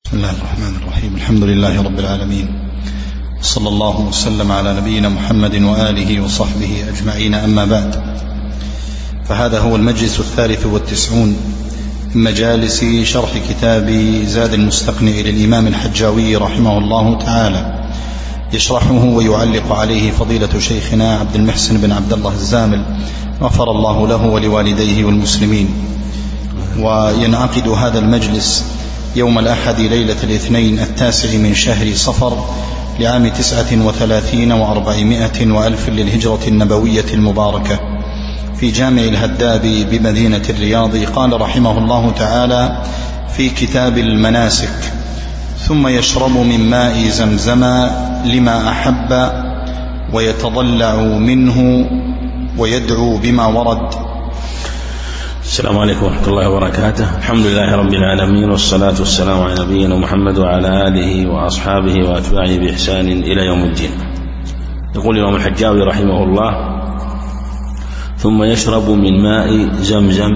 بسم الله الرحمن الرحيم. الحمد لله رب العالمين، صلى الله وسلم على نبينا محمد وآله وصحبه أجمعين، أما بعد، فهذا هو المجلس 93 من مجالس شرح كتاب زاد المستقنع للإمام الحجاوي رحمه الله تعالى، يشرحه ويعلق عليه فضيلة شيخنا عبد المحسن بن عبد الله الزامل، غفر الله له ولوالديه والمسلمين. وينعقد هذا المجلس يوم الأحد ليلة الاثنين 9 من شهر صفر لعام 39 و400 وألف للهجرة النبوية المباركة في جامع الهداب بمدينة الرياض. قال رحمه الله تعالى في كتاب المناسك: ثم يشرب من ماء زمزم لما أحب ويتضلع منه ويدعو بما ورد. السلام عليكم ورحمة الله وبركاته. الحمد لله رب العالمين، والصلاة والسلام على نبينا محمد وعلى آله وأصحابه وأتباعه بإحسان إلى يوم الدين. يقول الإمام الحجاوي رحمه الله: ثم يشرب من ماء زمزم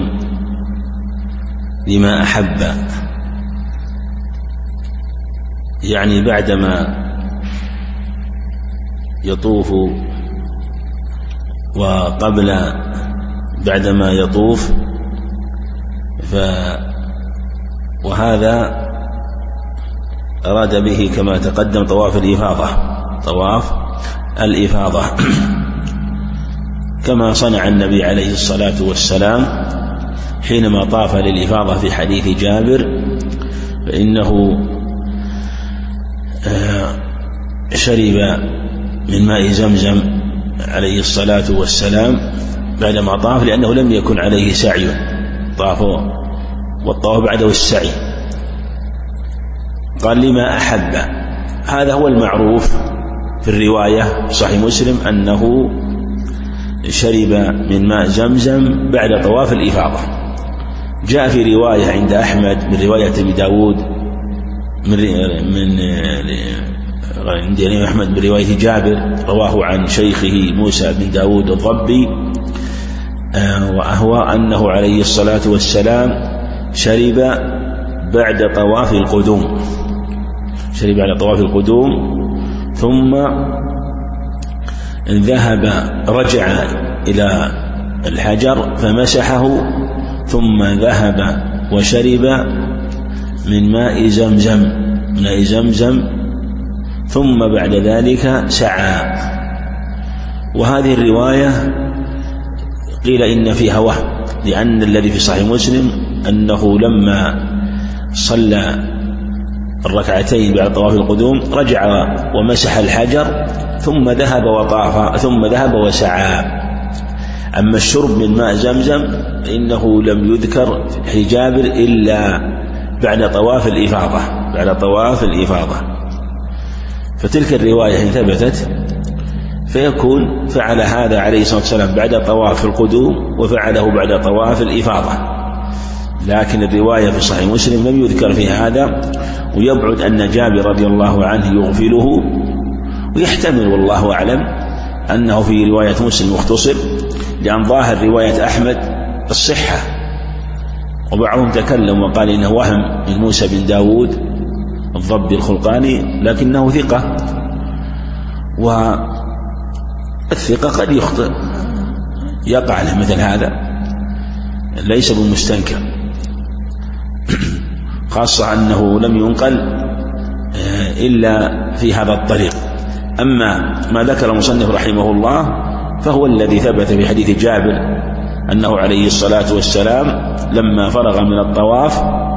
لما أحب، يعني بعدما يطوف بعدما يطوف وهذا أراد به كما تقدم طواف الإفاضة كما صنع النبي عليه الصلاة والسلام حينما طاف للإفاضة في حديث جابر، فإنه شرب من ماء زمزم عليه الصلاة والسلام بعدما طاف، لأنه لم يكن عليه سعي، والطواف بعده السعي. قال لما أحب، هذا هو المعروف في الرواية صحيح مسلم أنه شرب من ماء زمزم بعد طواف الإفاضة. جاء في رواية عند أحمد من رواية أبي داود عند الإمام أحمد برواية جابر رواه عن شيخه موسى بن داود الضبي، وهو أنه عليه الصلاة والسلام شرب بعد طواف القدوم، ثم رجع إلى الحجر فمسحه، ثم ذهب وشرب من ماء زمزم، ثم بعد ذلك سعى. وهذه الرواية قيل إن فيها وهم، لأن الذي في صحيح مسلم أنه لما صلى الركعتين بعد طواف القدوم رجع ومسح الحجر، ثم ذهب وسعى. أما الشرب من ماء زمزم فإنه لم يذكر في جابر إلا بعد طواف الإفاضة. فتلك الرواية إن ثبتت فيكون فعل هذا عليه الصلاة والسلام بعد طواف القدوم وفعله بعد طواف الإفاضة، لكن الرواية في صحيح مسلم لم يذكر في هذا، ويبعد أن جابر رضي الله عنه يغفله، ويحتمل والله أعلم أنه في رواية مسلم مختصر، لأن ظاهر رواية أحمد الصحة، وبعضهم تكلم وقال إنه وهم من موسى بن داود الضبي الخلقاني، لكنه ثقة، والثقة قد يخطئ، يقع له مثل هذا، ليس بمستنكر، خاصة أنه لم ينقل إلا في هذا الطريق. أما ما ذكر المصنف رحمه الله فهو الذي ثبت في حديث جابر أنه عليه الصلاة والسلام لما فرغ من الطواف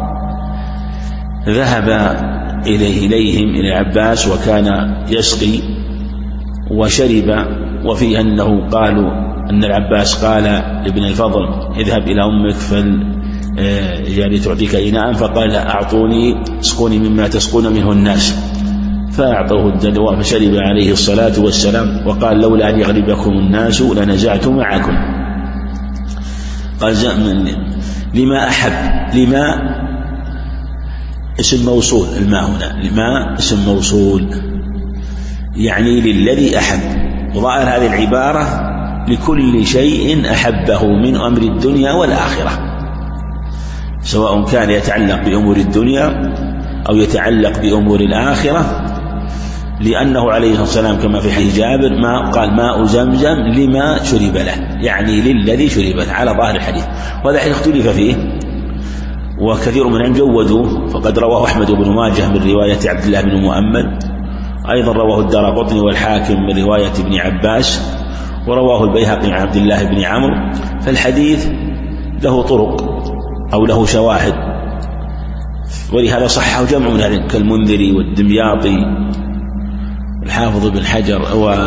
ذهب إليهم إلى العباس وكان يسقي وشرب، وفيه أنه قالوا أن العباس قال لابن الفضل: اذهب إلى أمك يعني تعطيك إناء، فقال: أعطوني اسقوني مما تسقون منه الناس، فأعطوه الدلواء فشرب عليه الصلاة والسلام، وقال: لولا أن يغلبكم الناس لنزعت معكم. قال: لما أحب، لما اسم موصول، الماء هنا لما اسم موصول يعني للذي أحب، وظاهر هذه العبارة لكل شيء أحبه من أمر الدنيا والآخرة، سواء كان يتعلق بأمور الدنيا أو يتعلق بأمور الآخرة، لأنه عليه الصلاة والسلام كما في حديث جابر ما قال ماء زمزم لما شرب له، يعني للذي شرب له على ظاهر الحديث. وهذا حديث اختلف فيه وكثير من العلم جودوه، فقد رواه أحمد بن ماجه من رواية عبد الله بن مؤمل، أيضا رواه الدارقطني والحاكم من رواية ابن عباس، ورواه البيهقي عن عبد الله بن عمرو. فالحديث له طرق أو له شواهد، ولهذا صحه جمع من العلم كالمنذري والدمياطي الحافظ بن حجر،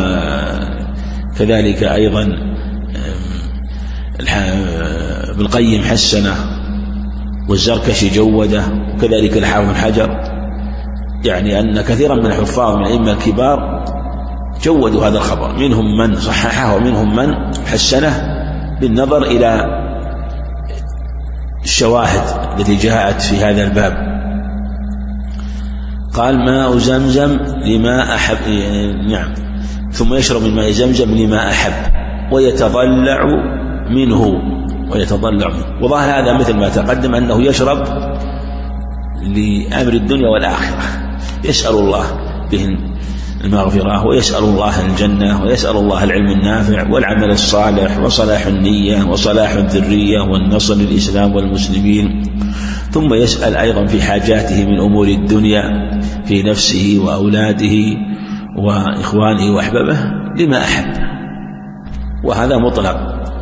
وكذلك أيضا ابن القيم حسنه، والزركشي جوده، وكذلك الحافظ بن حجر. يعني أن كثيرا من الحفاظ من الأئمة الكبار جودوا هذا الخبر، منهم من صححه ومنهم من حسنه بالنظر إلى الشواهد التي جاءت في هذا الباب. قال ماء زمزم لما أحب، نعم، ثم يشرب من ماء زمزم لما أحب ويتضلع منه. وظاهر هذا مثل ما تقدم أنه يشرب لأمر الدنيا والآخرة، يسأل الله به المغفرة، ويسأل الله الجنة، ويسأل الله العلم النافع والعمل الصالح وصلاح النية وصلاح الذرية والنصر للإسلام والمسلمين. ثم يسأل أيضا في حاجاته من أمور الدنيا في نفسه وأولاده وإخوانه وأحبابه لما أحب، وهذا مطلق،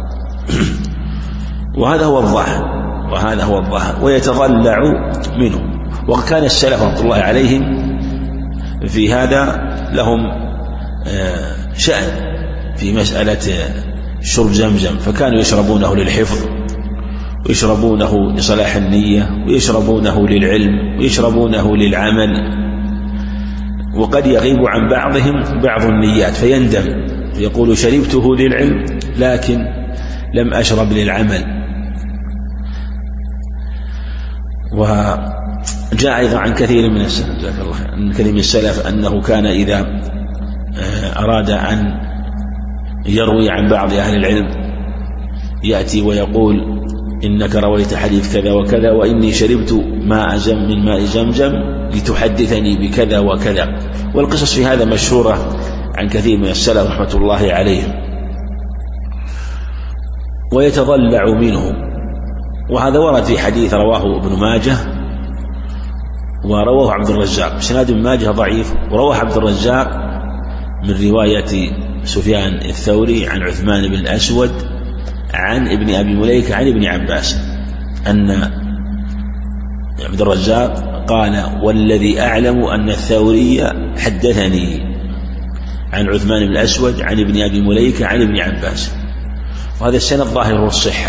وهذا هو الظاهر. ويتضلع منه. وكان السلف رحمة الله عليهم في هذا لهم شأن في مسألة شرب زمزم، فكانوا يشربونه للحفظ، ويشربونه لصلاح النية، ويشربونه للعلم، ويشربونه للعمل. وقد يغيب عن بعضهم بعض النيات فيندم، يقول شربته للعلم لكن لم أشرب للعمل. وجاء أيضا عن كثير من السلف أنه كان إذا أراد أن يروي عن بعض أهل العلم يأتي ويقول إنك رويت حديث كذا وكذا، وإني شربت من ماء زمزم لتحدثني بكذا وكذا. والقصص في هذا مشهورة عن كثير من السلف رحمة الله عليهم. ويتضلع منه، وهذا ورد في حديث رواه ابن ماجه ورواه عبد الرزاق، سناد ابن ماجه ضعيف، ورواه عبد الرزاق من رواية سفيان الثوري عن عثمان بن الأسود عن ابن أبي مليكة عن ابن عباس أن عبد الرزاق قال والذي أعلم أن الثوري حدثني عن عثمان بن الأسود عن ابن أبي مليكة عن ابن عباس. وهذا السند ظاهر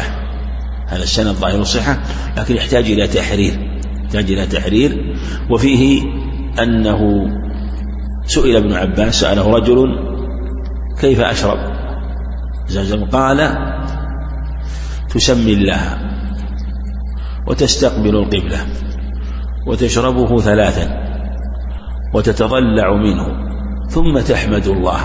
الصحة، لكن يحتاج إلى تحرير. وفيه أنه سئل ابن عباس، سأله رجل كيف أشرب زمزم؟ قال تسمي الله وتستقبل القبلة وتشربه 3 وتتضلع منه ثم تحمد الله،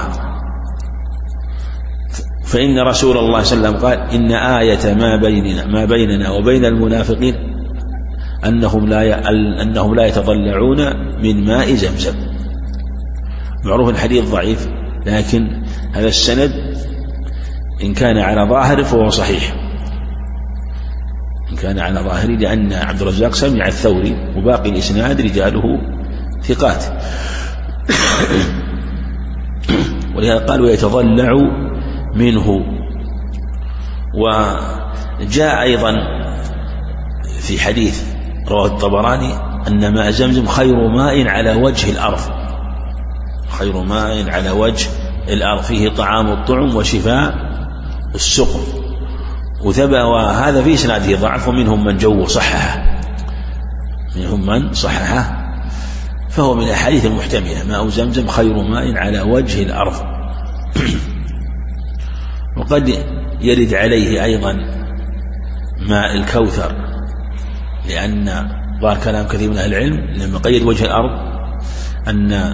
فإن رسول الله صلى الله عليه وسلم قال إن آية ما بيننا وبين المنافقين أنهم لا يتضلعون من ماء زمزم. معروف الحديث ضعيف، لكن هذا السند إن كان على ظاهره فهو صحيح، لأن عبد الرزاق سمع الثوري، وباقي الإسناد رجاله ثقات. ولهذا قال ويتضلع منه. وجاء أيضا في حديث رواه الطبراني أن ماء زمزم خير ماء على وجه الأرض، فيه طعام الطعم وشفاء السقم. وهذا في إسناده ضعف، ومنهم من صححه، فهو من الأحاديث المحتملة. ماء زمزم خير ماء على وجه الأرض. وقد يرد عليه أيضا ماء الكوثر، لأن ظهر كلام كثير من أهل العلم لما قيد وجه الأرض أن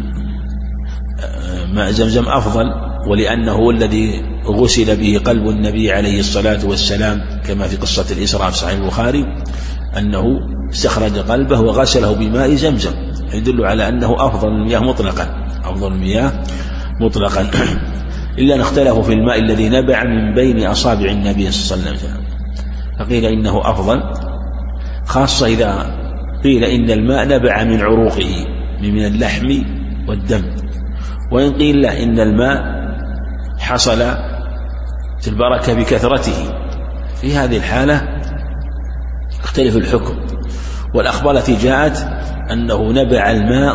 ماء زمزم أفضل، ولأنه هو الذي غسل به قلب النبي عليه الصلاة والسلام، كما في قصة الإسراء في صحيح البخاري أنه استخرج قلبه وغسله بماء زمزم، يدل على أنه أفضل المياه مطلقا، أفضل المياه مطلقا. إلا أن اختلفوا في الماء الذي نبع من بين أصابع النبي صلى الله عليه وسلم، فقيل إنه أفضل، خاصة إذا قيل إن الماء نبع من عروقه من اللحم والدم، وإن قيل لا إن الماء حصل البركة بكثرته، في هذه الحالة اختلف الحكم. والأخبار التي جاءت أنه نبع الماء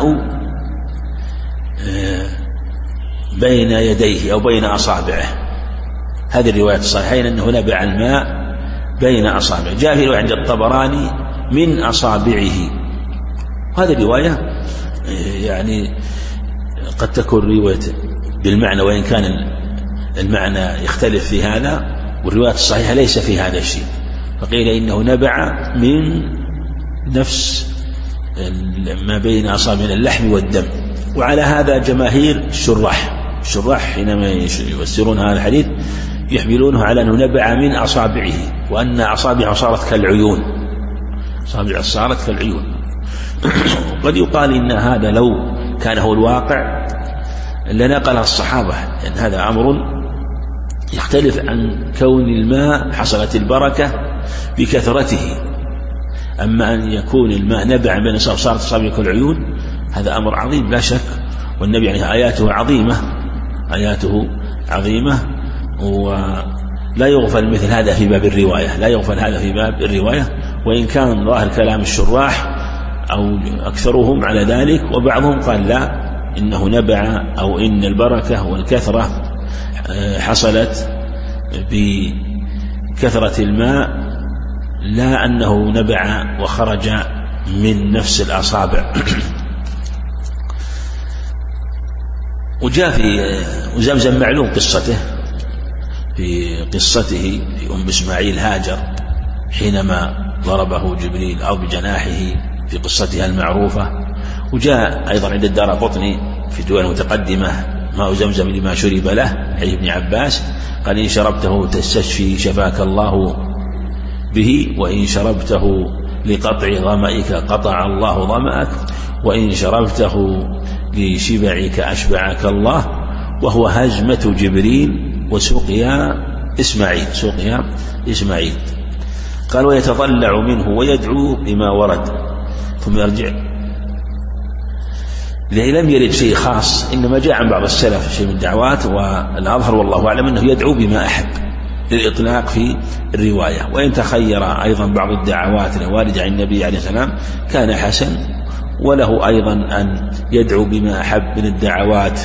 بين يديه أو بين أصابعه، هذه الرواية الصحيحين أنه نبع الماء بين أصابعه. جاء في رواية عند الطبراني من أصابعه، هذه الرواية يعني قد تكون رواية بالمعنى، وإن كان المعنى يختلف في هذا، والرواية الصحيحة ليس في هذا الشيء، فقيل إنه نبع من نفس ما بين أصابع اللحم والدم. وعلى هذا جماهير الشراح حينما يفسرون هذا الحديث يحملونه على أنه نبع من أصابعه، وأن أصابعه صارت كالعيون، أصابعه صارت كالعيون. قد يقال إن هذا لو كان هو الواقع لنقل الصحابة، لأن هذا أمر يختلف عن كون الماء حصلت البركة بكثرته. أما أن يكون الماء نبع بين صارت أصابعه كالعيون، هذا أمر عظيم لا شك، والنبي يعني آياته عظيمة، ولا يغفل مثل هذا في باب الرواية، وإن كان ظاهر كلام الشراح أو أكثرهم على ذلك، وبعضهم قال لا، إنه نبع أو إن البركة والكثرة حصلت بكثرة الماء، لا أنه نبع وخرج من نفس الأصابع. وجاء في زمزم معلوم قصته في أم إسماعيل هاجر حينما ضربه جبريل أو بجناحه في قصتها المعروفة. وجاء أيضا عند الدارقطني في دول متقدمة ماء زمزم لما شرب له، حديث ابن عباس قال إن شربته تستشفي شفاك الله به، وإن شربته لقطع ظمئك قطع الله ظمأك، وإن شربته لشبعك أشبعك الله، وهو هزمة جبريل وسقيا إسماعيل. قال ويتضلع منه ويدعو بما ورد ثم يرجع. لم يرد شيء خاص، إنما جاء عن بعض السلف شيء من الدعوات، والأظهر والله أعلم أنه يدعو بما أحب للإطلاق في الرواية. وإن تخير أيضا بعض الدعوات الواردة عن النبي عليه السلام كان حسن، وله أيضا أن يدعو بما أحب من الدعوات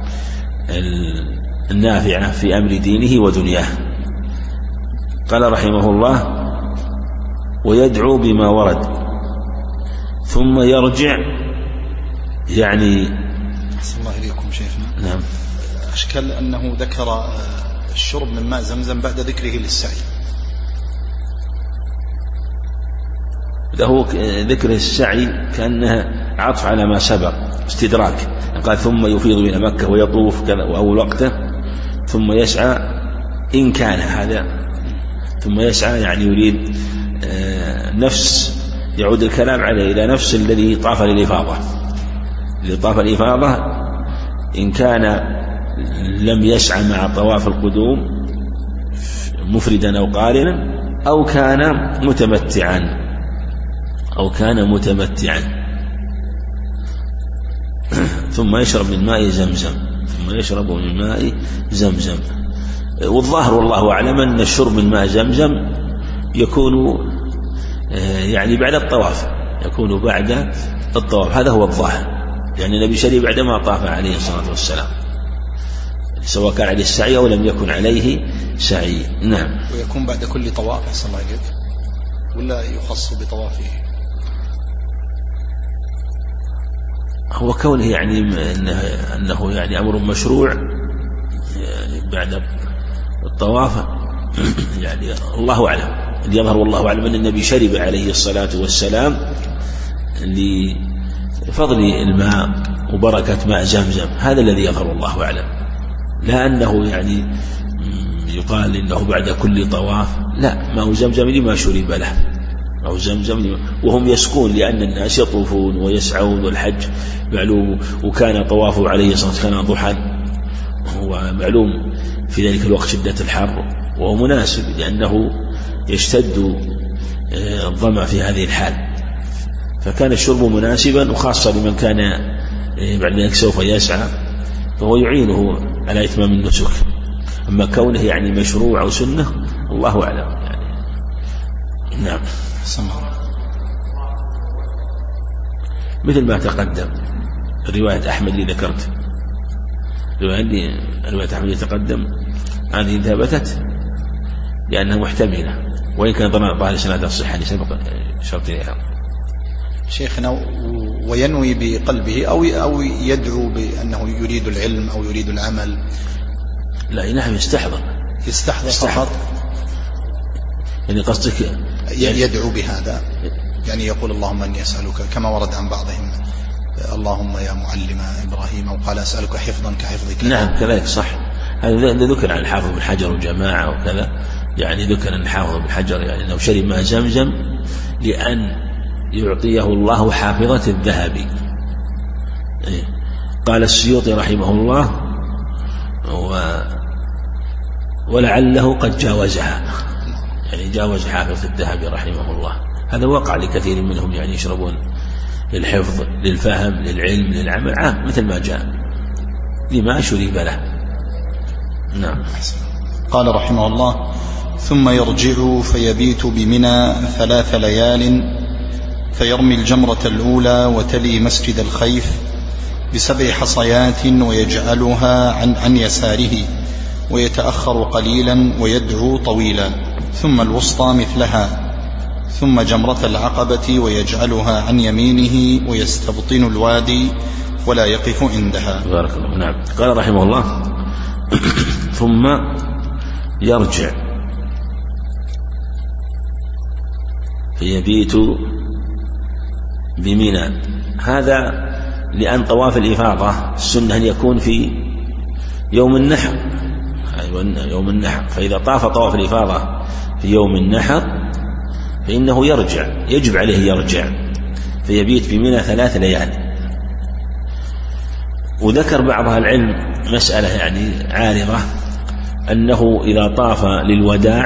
النافعة في أمر دينه ودنياه. قال رحمه الله ويدعو بما ورد ثم يرجع، يعني أحسن الله إليكم شيخنا. نعم. أشكال أنه ذكر الشرب من ماء زمزم بعد ذكره للسعي، له ذكر السعي كأنه عطف على ما سبق، استدراك. قال ثم يفيض إلى مكة ويطوف كذا وأول وقته ثم يسعى، إن كان هذا ثم يسعى يعني يريد نفس، يعود الكلام عليه إلى نفس الذي طاف الإفاضة، إن كان لم يسعى مع طواف القدوم مفردا أو قارنا، أو كان متمتعا ثم يشرب من ماء زمزم. والظاهر والله أعلم أن الشرب من ماء زمزم يكون يعني بعد الطواف، هذا هو الظاهر، يعني النبي شرب بعدما طاف عليه الصلاة والسلام، سواء كان عليه السعي أو لم يكن عليه سعي. نعم. ويكون بعد كل طواف أحسن الله إليك، ولا يخص بطوافه؟ هو كونه يعني أنه يعني أمر مشروع يعني بعد الطواف يعني الله أعلم. اللي يظهر والله أعلم أن النبي شرب عليه الصلاة والسلام لفضل الماء وبركة ماء زمزم، هذا الذي يظهر والله أعلم، لا أنه يعني يقال إنه بعد كل طواف، لا، ماء زمزم لما شرب له، أو زمزم، وهم يسقون لأن الناس يطوفون ويسعون، والحج معلوم، وكان طوافه عليه الصلاة والسلام كان ضحى، هو معلوم في ذلك الوقت شدة الحر، وهو مناسب لأنه يشتد الظمأ في هذه الحال، فكان الشرب مناسبا، وخاصة لمن كان بعد ذلك سوف يسعى فهو يعينه على إتمام النسك. أما كونه يعني مشروع أو سنة الله أعلم يعني. نعم. مثل ما تقدم رواية أحمد اللي ذكرت، رواية أحمد اللي تقدم هذه ثبتت لأنها محتملة، وإن كان ظاهر سنة الصحة لسبق شرطها. شيخنا، وينوي بقلبه أو يدعو بأنه يريد العلم أو يريد العمل؟ لا، نعم، يستحضر فقط. يعني قصدك يدعو بهذا، يعني يقول اللهم أني أسألك، كما ورد عن بعضهم اللهم يا معلم إبراهيم، أو قال أسألك حفظا كحفظك. نعم كذلك صح. هذا ذكر عن الحافظ بن حجر وجماعة وكذا، يعني ذكر عن الحافظ بن حجر يعني أنه شرب ماء زمزم لأن يعطيه الله حافظة الذهب. قال السيوطي رحمه الله ولعله قد جاوزها، يعني جاوز حافظ الذهب رحمه الله. هذا وقع لكثير منهم، يعني يشربون للحفظ، للفهم، للعلم، للعمل، مثل ما جاء لما شرب له. نعم. قال رحمه الله: ثم يرجع فيبيت بمنى 3 ليال، فيرمي الجمرة الأولى وتلي مسجد الخيف ب7 حصيات، ويجعلها عن يساره، ويتأخر قليلا ويدعو طويلا، ثم الوسطى مثلها، ثم جمرة العقبة ويجعلها عن يمينه، ويستبطن الوادي ولا يقف عندها. بارك الله. نعم. قال رحمه الله: ثم يرجع فيبيت بمنى. هذا لأن طواف الإفاضة السنة أن يكون في يوم النحر، يوم النحر، فإذا طاف طواف الإفاضة في يوم النحر فإنه يرجع، يجب عليه يرجع، فيبيت بمنى 3 ليال. وذكر بعض أهل العلم مسألة يعني عارضة، أنه إذا طاف للوداع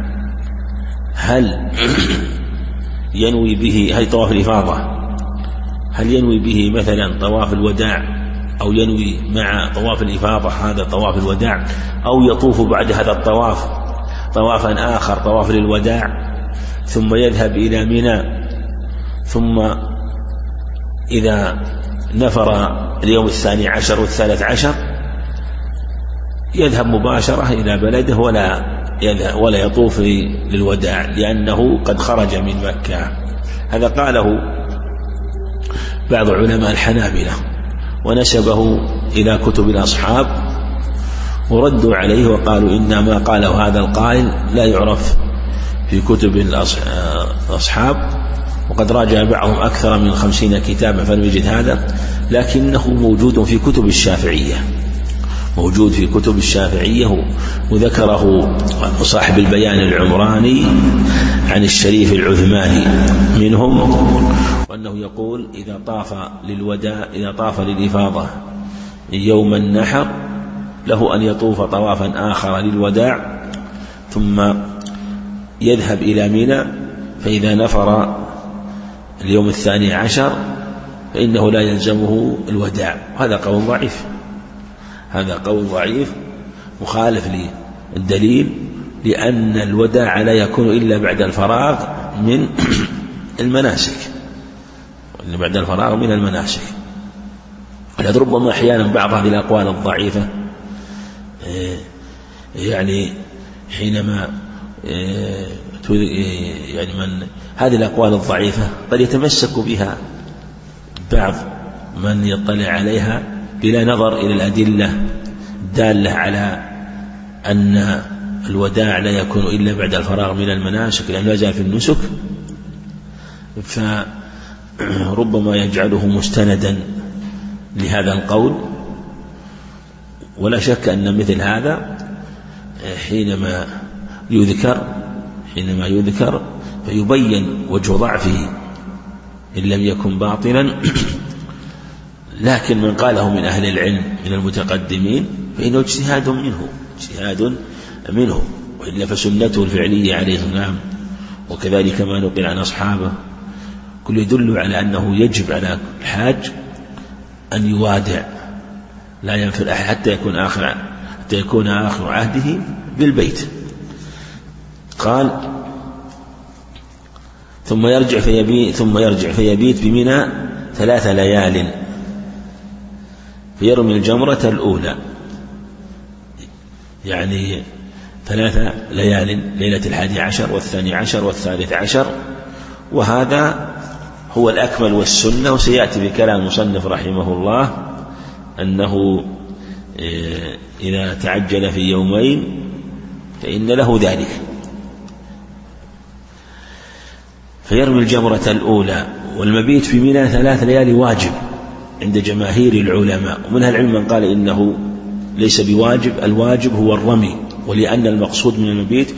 هل ينوي به، هل طواف الإفاضة هل ينوي به مثلا طواف الوداع، أو ينوي مع طواف الإفاضة هذا طواف الوداع، أو يطوف بعد هذا الطواف طوافا آخر طواف للوداع ثم يذهب إلى منى، ثم إذا نفر اليوم 12 و13 يذهب مباشرة إلى بلده ولا يطوف للوداع، لأنه قد خرج من مكة. هذا قاله بعض علماء الحنابلة ونسبه إلى كتب الأصحاب، وردوا عليه وقالوا إن ما قاله هذا القائل لا يعرف في كتب الأصحاب، وقد راجع بعضهم أكثر من 50 كتابا فلم يجد هذا، لكنه موجود في كتب الشافعية، موجود في كتب الشافعية، وذكره صاحب البيان العمراني عن الشريف العثماني منهم، وأنه يقول إذا طاف للوداع، إذا طاف للإفاضة يوم النحر له أن يطوف طوافا آخر للوداع، ثم يذهب إلى منى، فإذا نفر اليوم 12 فإنه لا يلزمه الوداع. هذا قول ضعيف، هذا قول ضعيف مخالف للدليل، لأن الوداع لا يكون إلا بعد الفراغ من المناسك، بعد الفراغ من المناسك. ولذلك ربما أحيانا بعض هذه الأقوال الضعيفة يعني حينما يعني من هذه الأقوال الضعيفة قد يتمسك بها بعض من يطلع عليها بلا نظر إلى الأدلة الدالة على أن الوداع لا يكون إلا بعد الفراغ من المناسك، لأنه لا زال في النسك، فربما يجعله مستندا لهذا القول. ولا شك أن مثل هذا حينما يذكر فيبين وجه ضعفه إن لم يكن باطلا. لكن من قاله من أهل العلم من المتقدمين فإنه اجتهاد منه، وإلا فسنته الفعلية عليه السلام وكذلك ما نقل عن أصحابه كل يدل على أنه يجب على الحاج أن يوادع لا ينفر أحد حتى يكون آخر عهده بالبيت. قال ثم يرجع فيبيت بمنى 3 ليال، فيرمي الجمرة الأولى، يعني 3 ليال، ليلة 11 و12 و13، وهذا هو الأكمل والسنة. وسيأتي بكلام المصنف رحمه الله أنه إذا تعجل في يومين فإن له ذلك. فيرمي الجمرة الأولى، والمبيت في منى 3 ليال واجب عند جماهير العلماء، ومنها العلم من قال إنه ليس بواجب، الواجب هو الرمي، ولأن المقصود من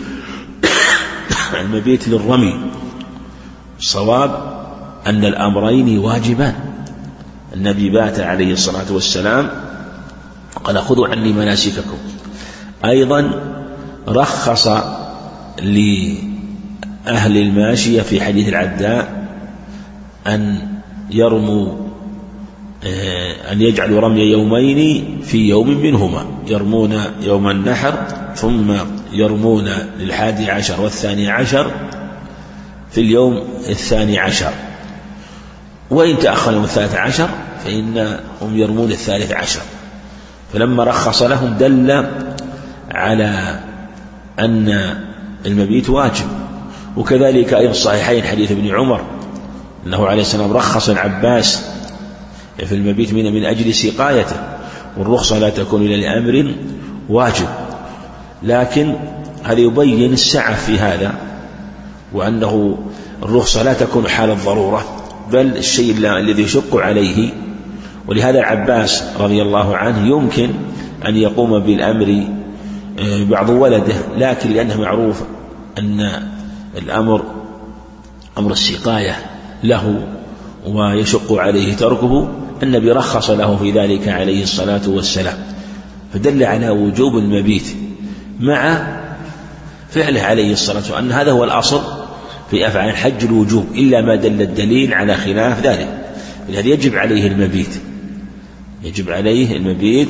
المبيت للرمي. الصواب أن الأمرين واجبان. النبي بات عليه الصلاة والسلام قال خذوا عني مناسككم. أيضا رخص لأهل الماشية في حديث العداء أن يجعلوا رمي يومين في يوم منهما، يرمون يوم النحر ثم يرمون 11 و12 في اليوم 12، وإن تأخر يوم 13 فإنهم يرمون 13. فلما رخص لهم دل على أن المبيت واجب. وكذلك أيضا الصحيحين حديث ابن عمر أنه عليه السلام رخص العباس في المبيت من أجل سقايته، والرخصة لا تكون إلا لأمر واجب. لكن هذا يبين السعة في هذا، وأنه الرخصة لا تكون حال الضرورة بل الشيء الذي يشق عليه. ولهذا العباس رضي الله عنه يمكن أن يقوم بالأمر بعض ولده، لكن لأنه معروف أن الأمر أمر السقاية له ويشق عليه تركه، النبي رخص له في ذلك عليه الصلاة والسلام، فدل على وجوب المبيت مع فعله عليه الصلاة والسلام، أن هذا هو الأصل في أفعال الحج الوجوب، إلا ما دل الدليل على خلاف ذلك. لهذا يجب عليه المبيت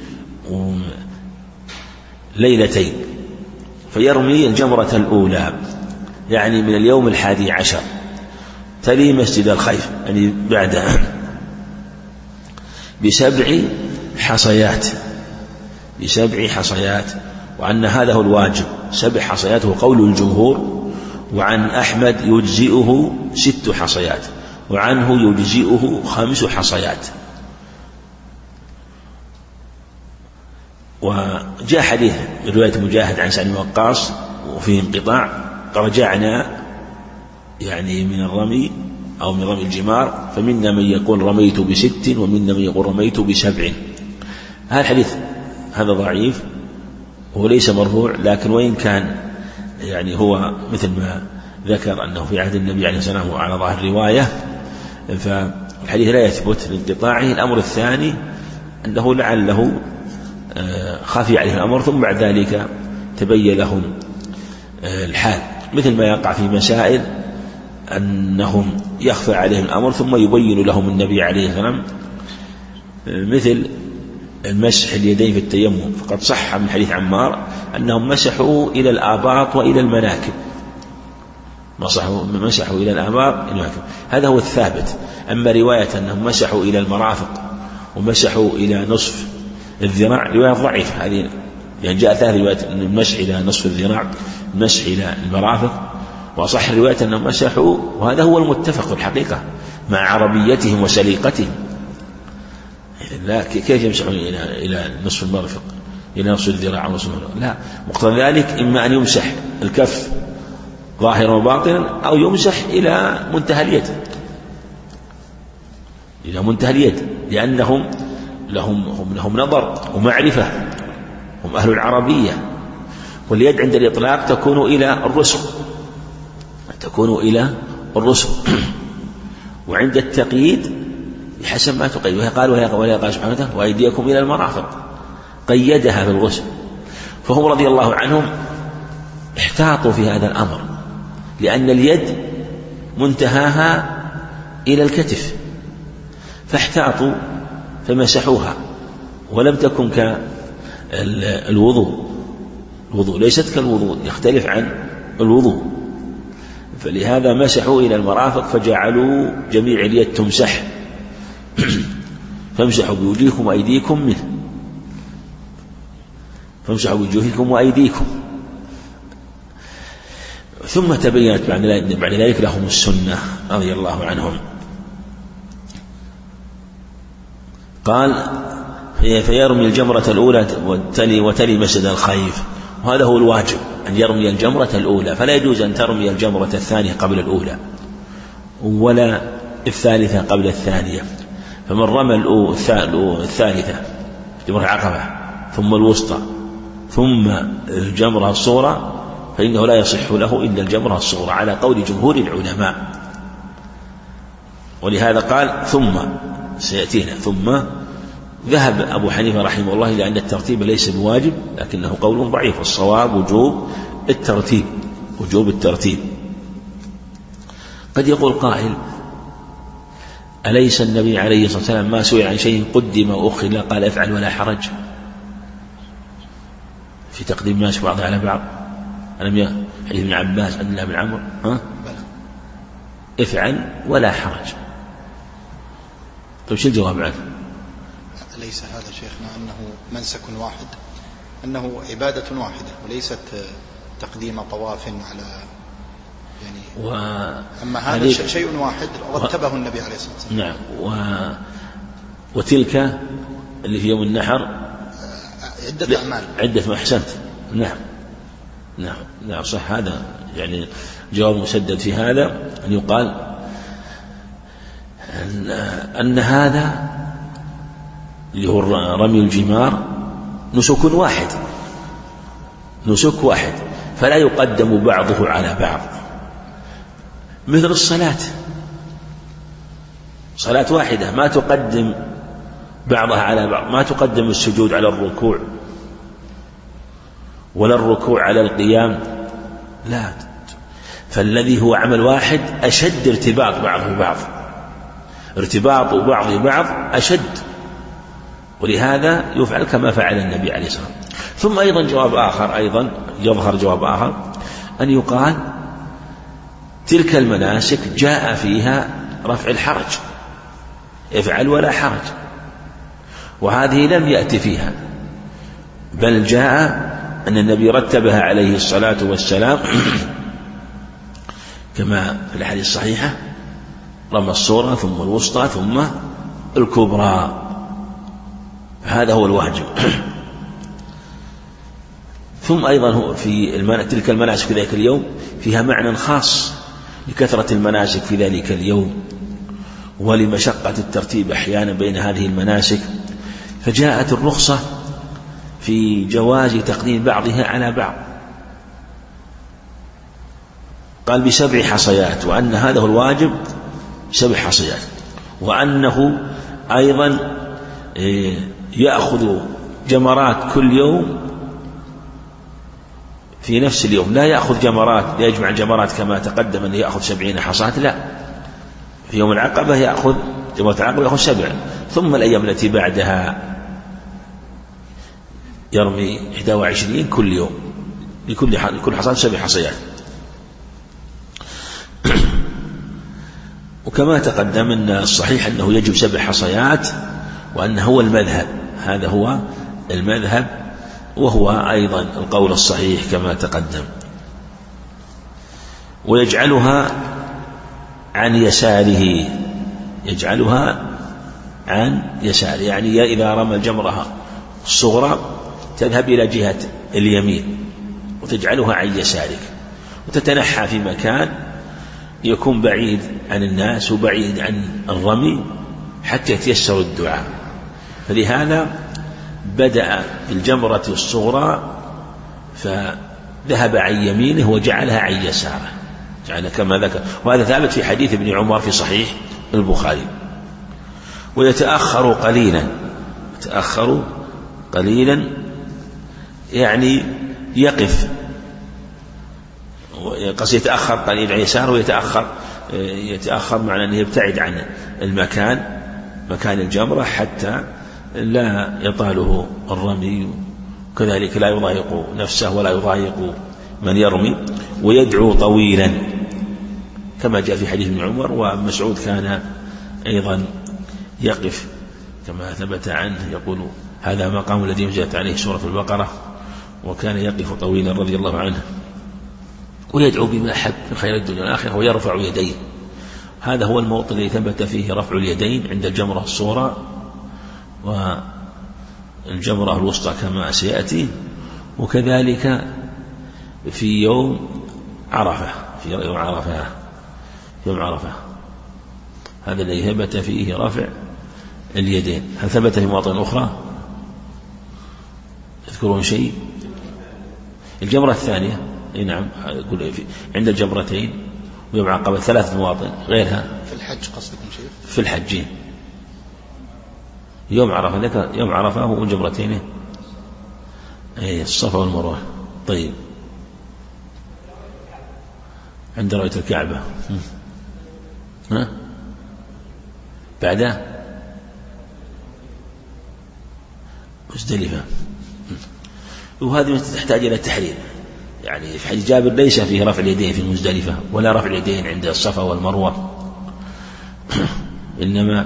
ليلتين. فيرمي الجمرة الأولى يعني من اليوم 11، تلي مسجد الخيف يعني بعدها ب7 حصيات، وأن هذا هو الواجب. 7 حصيات هو قول الجمهور، وعن أحمد يجزئه 6 حصيات، وعنه يجزئه 5 حصيات. وجاء حديث رواية مجاهد عن سعد بن وقاص وفيه انقطاع، رجعنا يعني من الرمي أو من رمي الجمار، فمنا من يقول رميت ب6 ومنا من يقول رميت ب7. هذا الحديث هذا ضعيف، هو ليس مرفوع، لكن وإن كان يعني هو مثل ما ذكر أنه في عهد النبي عليه الصلاة والسلام على ظاهر الرواية، فالحديث لا يثبت لانقطاعه. الأمر الثاني أنه لعله خفي عليه الأمر ثم بعد ذلك تبين لهم الحال، مثل ما يقع في مسائل أنهم يخفى عليهم الأمر ثم يبين لهم النبي عليه السلام، مثل المسح اليدين في التيمم، فقد صح من حديث عمار أنهم مسحوا إلى الآباط وإلى المناكب، مسحوا إلى الآباط إلى المناكب، هذا هو الثابت. أما رواية أنهم مسحوا إلى المرافق ومسحوا إلى نصف الذراع رواية ضعيفة هذه، يعني جاء 3 روايات أن المسح إلى نصف الذراع، المسح إلى المرافق، وصح رواية أنهم مسحوا، وهذا هو المتفق الحقيقة مع عربيتهم وسليقتهم. لا كيف يمسحون إلى نصف المرفق، إلى نصف الذراع ونصف المرفق؟ لا، مقتضى ذلك إما أن يمسح الكف ظاهرا وباطنا، أو يمسح إلى منتهى اليد، لأنهم لهم نظر ومعرفة، هم أهل العربية. واليد عند الإطلاق تكون إلى الرسغ، تكون إلى الرسل. وعند التقييد بحسب ما تقيد، وهي قال سبحانه وتعالى وأيديكم إلى المرافق، قيدها في الغسل. فهم رضي الله عنهم احتاطوا في هذا الأمر، لأن اليد منتهاها إلى الكتف، فاحتاطوا فمسحوها، ولم تكن كالوضوء. الوضوء ليست كالوضوء، يختلف عن الوضوء، فلهذا مسحوا إلى المرافق، فجعلوا جميع اليد تمسح. فامسحوا بوجوهكم وأيديكم منه، فامسحوا بوجوهكم وأيديكم. ثم تبينت بعد ذلك لهم السنة رضي الله عنهم. قال فيرمي الجمرة الأولى وتلي مسجد الخيف، وهذا هو الواجب، أن يرمي الجمرة الأولى، فلا يجوز أن ترمي الجمرة الثانية قبل الأولى ولا الثالثة قبل الثانية. فمن رمى الثالثة جمرة العقبة ثم الوسطى ثم الجمرة الصغرى فإنه لا يصح له إلا الجمرة الصغرى على قول جمهور العلماء. ولهذا قال ثم سيأتينا. ثم ذهب أبو حنيفة رحمه الله إلى أن الترتيب ليس بواجب، لكنه قول ضعيف، الصواب وجوب الترتيب. قد يقول قائل أليس النبي عليه الصلاة والسلام ما سئل عن شيء قدم وأخر قال افعل ولا حرج في تقديم الناس بعضها على بعض؟ ألم حديث ابن عباس عن الله بن عمرو افعل ولا حرج. طيب شو الجواب عنه؟ ليس هذا شيخنا أنه منسك واحد، أنه عبادة واحدة وليست تقديم طواف على يعني أما هذا شيء واحد رتبه النبي عليه الصلاة والسلام. نعم. وتلك اللي في يوم النحر عدة أعمال، عدة أحسنت. نعم صح. هذا يعني جواب مسدد في هذا، أن يقال أن هذا اللي هو رمي الجمار نسك واحد، فلا يقدم بعضه على بعض، مثل الصلاة، صلاة واحدة ما تقدم بعضها على بعض، ما تقدم السجود على الركوع ولا الركوع على القيام، لا. فالذي هو عمل واحد أشد ارتباط بعضه ببعض، ارتباط بعضه ببعض أشد، ولهذا يفعل كما فعل النبي عليه الصلاة والسلام. ثم أيضا جواب آخر، أيضا يظهر جواب آخر، أن يقال تلك المناسك جاء فيها رفع الحرج، افعل ولا حرج، وهذه لم يأتي فيها، بل جاء أن النبي رتبها عليه الصلاة والسلام كما في الحديث الصحيحة، رمى الصغرى ثم الوسطى ثم الكبرى، هذا هو الواجب. ثم أيضا في تلك المناسك في ذلك اليوم فيها معنى خاص لكثرة المناسك في ذلك اليوم ولمشقة الترتيب أحيانا بين هذه المناسك، فجاءت الرخصة في جواز تقديم بعضها على بعض. قال ب7 حصيات، وأن هذا هو الواجب 7 حصيات، وأنه أيضا يأخذ جمرات كل يوم في نفس اليوم، لا يأخذ جمرات يجمع الجمرات كما تقدم أنه يأخذ 70 حصاة، لا، في يوم العقبة يأخذ جمرة العقبة يأخذ 7، ثم الأيام التي بعدها يرمي 21 كل يوم، لكل حصاة 7 حصيات. وكما تقدم أن الصحيح أنه يجب 7 حصيات، وأنه هو المذهب، هذا هو المذهب، وهو أيضا القول الصحيح كما تقدم. ويجعلها عن يساره، يجعلها عن يساره، يعني إذا رمى الجمرة الصغرى تذهب إلى جهة اليمين وتجعلها عن يسارك، وتتنحى في مكان يكون بعيد عن الناس وبعيد عن الرمي حتى يتيسر الدعاء. فلهذا بدأ بالجمرة الصغرى فذهب عن يمينه وجعلها عن يساره، يعني كما ذكر، وهذا ثابت في حديث ابن عمر في صحيح البخاري. ويتأخر قليلا يعني يقف، قصد يتأخر قليلا يسار، ويتأخر معنى أنه يبتعد عن مكان الجمرة حتى لا يطاله الرمي، وكذلك لا يضايق نفسه ولا يضايق من يرمي. ويدعو طويلا كما جاء في حديث ابن عمر. ومسعود كان أيضا يقف كما ثبت عنه، يقول هذا مقام الذي نزلت عليه سورة البقرة، وكان يقف طويلا رضي الله عنه. ويدعو بما أحب من خير الدنيا والآخرة، ويرفع يديه. هذا هو الموطن الذي ثبت فيه رفع اليدين عند الجمرة الصغرى والجمرة الوسطى كما سيأتي، وكذلك في يوم عرفة، يوم عرفة هذا الذي ثبت فيه رفع اليدين. هل ثبت في مواطن أخرى تذكرون شيء؟ الجمرة الثانية نعم، عند الجمرتين ويوم عقبة 3 مواطن غيرها. في الحج قصدكم شيء؟ في الحج يوم عرفة، ذكر يوم عرفة وجمرتين الصفا والمروة. طيب عند رؤية الكعبة بعدها مزدلفة، وهذه تحتاج إلى التحرير. يعني في حديث جابر ليس فيه رفع اليدين في مزدلفة ولا رفع اليدين عند الصفا والمروة، إنما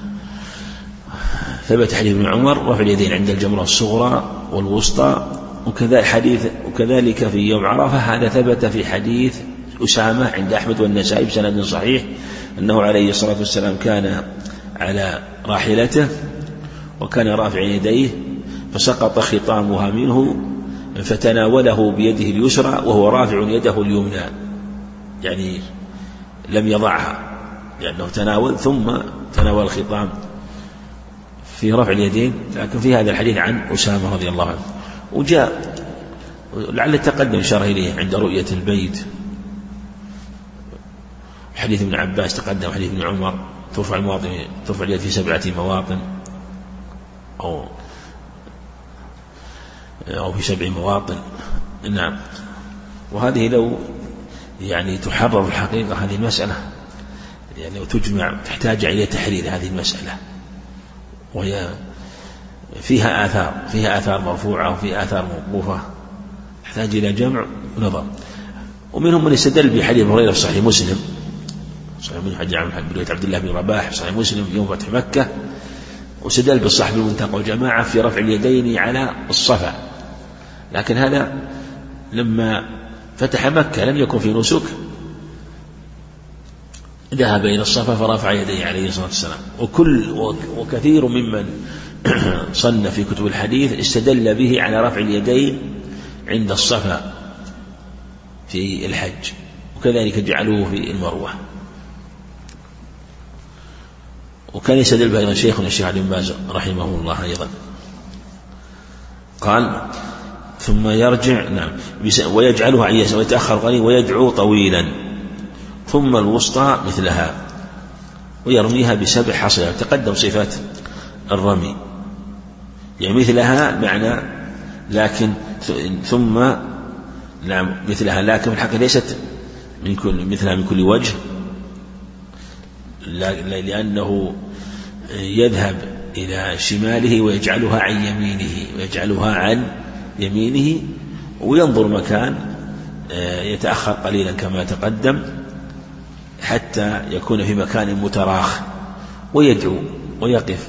ثبت حديث ابن عمر رفع اليدين عند الجمرة الصغرى والوسطى. وكذلك في يوم عرفة هذا ثبت في حديث أسامة عند أحمد والنسائي بسند صحيح أنه عليه الصلاة والسلام كان على راحلته وكان رافع يديه فسقط خطامها منه فتناوله بيده اليسرى وهو رافع يده اليمنى، يعني لم يضعها لأنه تناول ثم تناول الخطام في رفع اليدين. لكن في هذا الحديث عن أسامة رضي الله عنه، وجاء لعل التقدم إشارة إليه عند رؤية البيت حديث ابن عباس تقدم، حديث ابن عمر ترفع اليد في 7 مواطن أو في 7 مواطن. نعم. وهذه لو يعني تحرر الحقيقة هذه المسألة، يعني لو تجمع تحتاج إلى تحرير هذه المسألة، وهي فيها آثار مرفوعة وفيها آثار موقوفة، تحتاج إلى جمع ونظر. ومنهم من استدل بحديث هريرة في صحيح مسلم، صحيح من حديث عبد الله بن رباح صحيح مسلم يوم فتح مكة، واستدل بالصحب المنتقى والجماعة في رفع اليدين على الصفا. لكن هذا لما فتح مكة لم يكن في نسك، ذهب إلى الصفا فرفع يديه عليه الصلاة والسلام. وكثير ممن صنف في كتب الحديث استدل به على رفع اليدين عند الصفا في الحج، وكذلك جعلوه في المروة. وكان يستدل به أيضا شيخنا الشيخ علي بن باز رحمه الله أيضا، قال ثم يرجع نعم ويجعلها عيسى ويتأخر قليلا ويدعو طويلا، ثم الوسطى مثلها ويرميها ب7 حصيات. تقدم صفات الرمي يعني مثلها معنى، لكن ثم نعم مثلها، لكن الحقيقة ليست مثلها من كل وجه، لأنه يذهب إلى شماله ويجعلها عن يمينه وينظر مكان يتأخر قليلا كما تقدم حتى يكون في مكان متراخ، ويدعو ويقف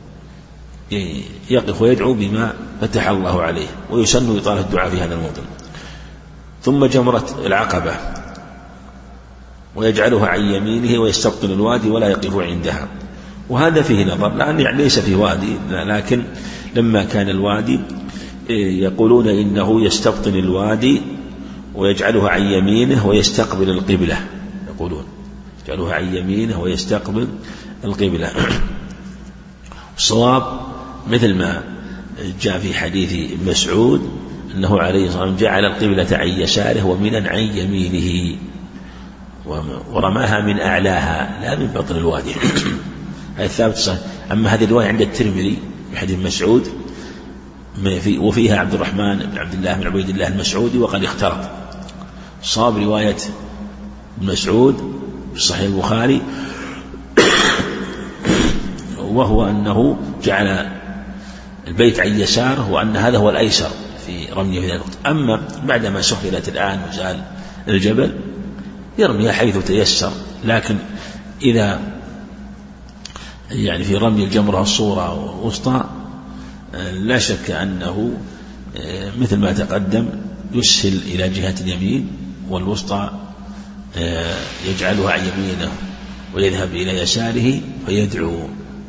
ويدعو بما فتح الله عليه، ويسن إطالة الدعاء في هذا الموطن. ثم جمرة العقبة ويجعلها عن يمينه ويستبطن الوادي ولا يقف عندها. وهذا فيه نظر، لأن ليس فيه وادي، لكن لما كان الوادي يقولون إنه يستبطن الوادي ويجعلها عن يمينه ويستقبل القبلة، يقولون يجعلها عن يمينه ويستقبل القبلة. الصواب مثل ما جاء في حديث مسعود أنه عليه الصلاة والسلام جعل القبلة عن يساره ومنى عن يمينه، ورماها من أعلاها لا من بطن الوادي. هذا ثابت صحيح. أما هذه الرواية عند الترمذي في حديث مسعود وفيها عبد الرحمن بن عبد الله بن عبيد الله المسعودي وقد اختلط. صاب رواية مسعود في صحيح البخاري وهو أنه جعل البيت عن يساره وأن هذا هو الأيسر في رميه في ذلك الوقت. أما بعدما سهلت الآن وزال الجبل يرميها حيث تيسر، لكن إذا يعني في رمي الجمرة الصغرى والوسطى لا شك أنه مثل ما تقدم يسهل إلى جهة اليمين، والوسطى يجعلها عن يمينه ويذهب إلى يساره فيدعو.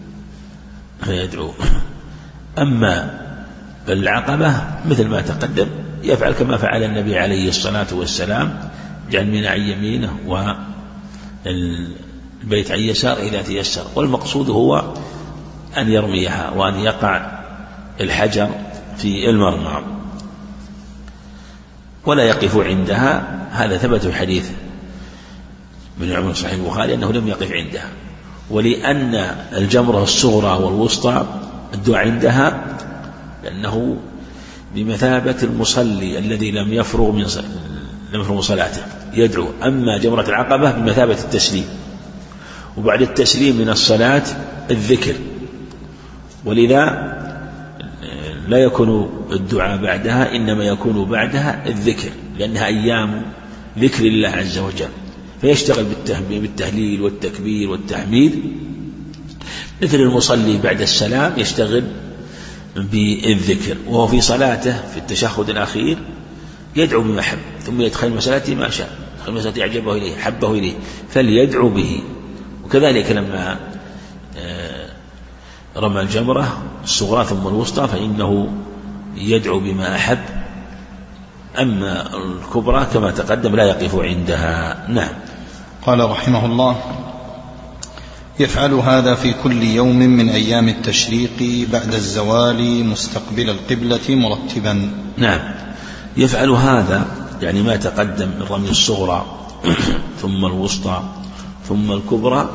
أما بالعقبة مثل ما تقدم يفعل كما فعل النبي عليه الصلاة والسلام، جعل منها عن يمينه والبيت عن يسار إذا تيسر. والمقصود هو أن يرميها وأن يقع الحجر في المرمى ولا يقف عندها. هذا ثبت في حديث من عمر صحيح البخاري أنه لم يقف عندها، ولأن الجمرة الصغرى والوسطى الدعاء عندها لأنه بمثابة المصلي الذي لم يفرغ من صلاته يدعو. أما جمرة العقبة بمثابة التسليم، وبعد التسليم من الصلاة الذكر، ولذا لا يكون الدعاء بعدها، إنما يكون بعدها الذكر، لأنها أيام ذكر الله عز وجل، فيشتغل بالتهليل والتكبير والتحميد مثل المصلي بعد السلام يشتغل بالذكر، وهو في صلاته في التشهد الأخير يدعو بما حب، ثم يدخل مسألته ما شاء، يدخل مسألته أعجبه إليه حبه إليه فليدعو به. وكذلك لما رمى الجمرة الصغرى ثم الوسطى فإنه يدعو بما أحب. أما الكبرى كما تقدم لا يقف عندها. نعم. قال رحمه الله: يفعل هذا في كل يوم من أيام التشريق بعد الزوال مستقبل القبلة مرتبا. نعم، يفعل هذا يعني ما تقدم من رمي الصغرى ثم الوسطى ثم الكبرى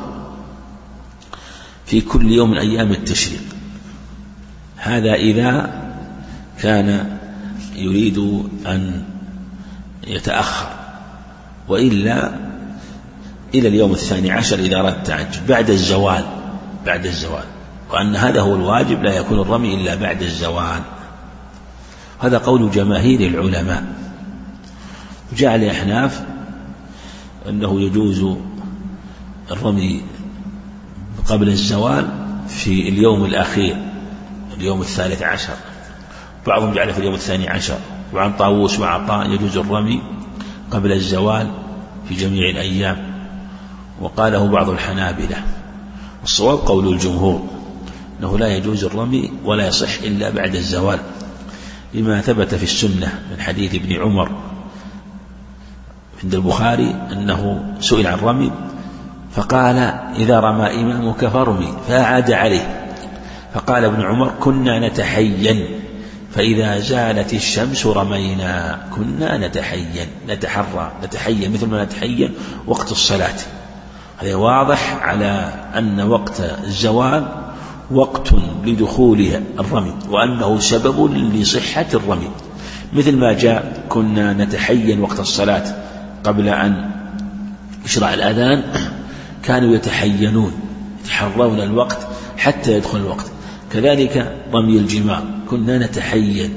في كل يوم من أيام التشريق. هذا إذا كان يريد أن يتأخر، وإلا إلى اليوم 12 إذا أردت تعجل بعد الزوال، وأن هذا هو الواجب، لا يكون الرمي إلا بعد الزوال. هذا قول جماهير العلماء. وجعل الأحناف أنه يجوز الرمي قبل الزوال في اليوم الأخير، اليوم 13، بعضهم جعله في اليوم 12. وعن طاووس وعطاء يجوز الرمي قبل الزوال في جميع الأيام، وقاله بعض الحنابلة. الصواب قول الجمهور أنه لا يجوز الرمي ولا يصح إلا بعد الزوال، لما ثبت في السنة من حديث ابن عمر عند البخاري أنه سئل عن الرمي فقال: إذا رمى إمامك فارمي، فأعاد عليه، فقال ابن عمر: كنا نتحين فإذا زالت الشمس رمينا. كنا نتحين مثل ما نتحين وقت الصلاة. هذا واضح على أن وقت الزوال وقت لدخول الرمي، وأنه سبب لصحة الرمي، مثل ما جاء كنا نتحين وقت الصلاة قبل أن يشرع الأذان، كانوا يتحرون الوقت حتى يدخل الوقت. كذلك رمي الجمار كنا نتحين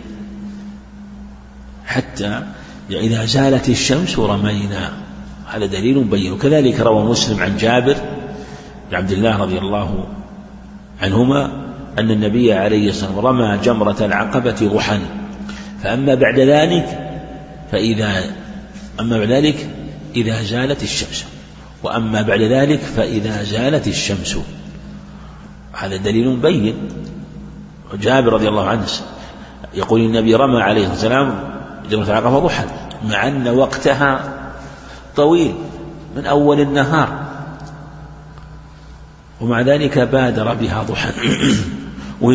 حتى إذا زالت الشمس رمينا. هذا دليل بين. وكذلك روى مسلم عن جابر بن عبد الله رضي الله عنهما أن النبي عليه الصلاة والسلام رمى جمرة العقبة ضحى، فأما بعد ذلك إذا زالت الشمس، وأما بعد ذلك فإذا زالت الشمس. هذا دليل بين. جابر رضي الله عنه يقول النبي رمى عليه الصلاة والسلام جمرة العقبة ضحى، مع أن وقتها طويل من أول النهار، ومع ذلك بادر بها ضحى وهي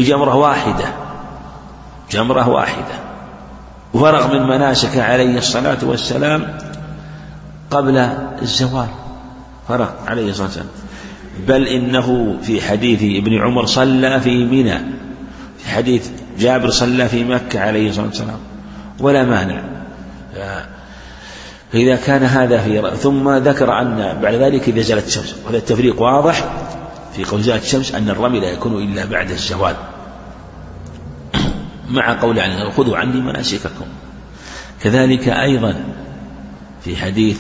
جمرة واحدة. وفرغ من مناسك عليه الصلاة والسلام قبل الزوال، فرق عليه الصلاة والسلام. بل إنه في حديث ابن عمر صلى في منى، في حديث جابر صلى في مكة عليه الصلاة والسلام، ولا مانع. فإذا كان هذا في ثم ذكر أن بعد ذلك إذا زالت الشمس، وهذا التفريق واضح في قول زالت الشمس أن الرمي لا يكون إلا بعد الزوال، مع قول عنه خذوا عني مناسككم. كذلك أيضا في حديث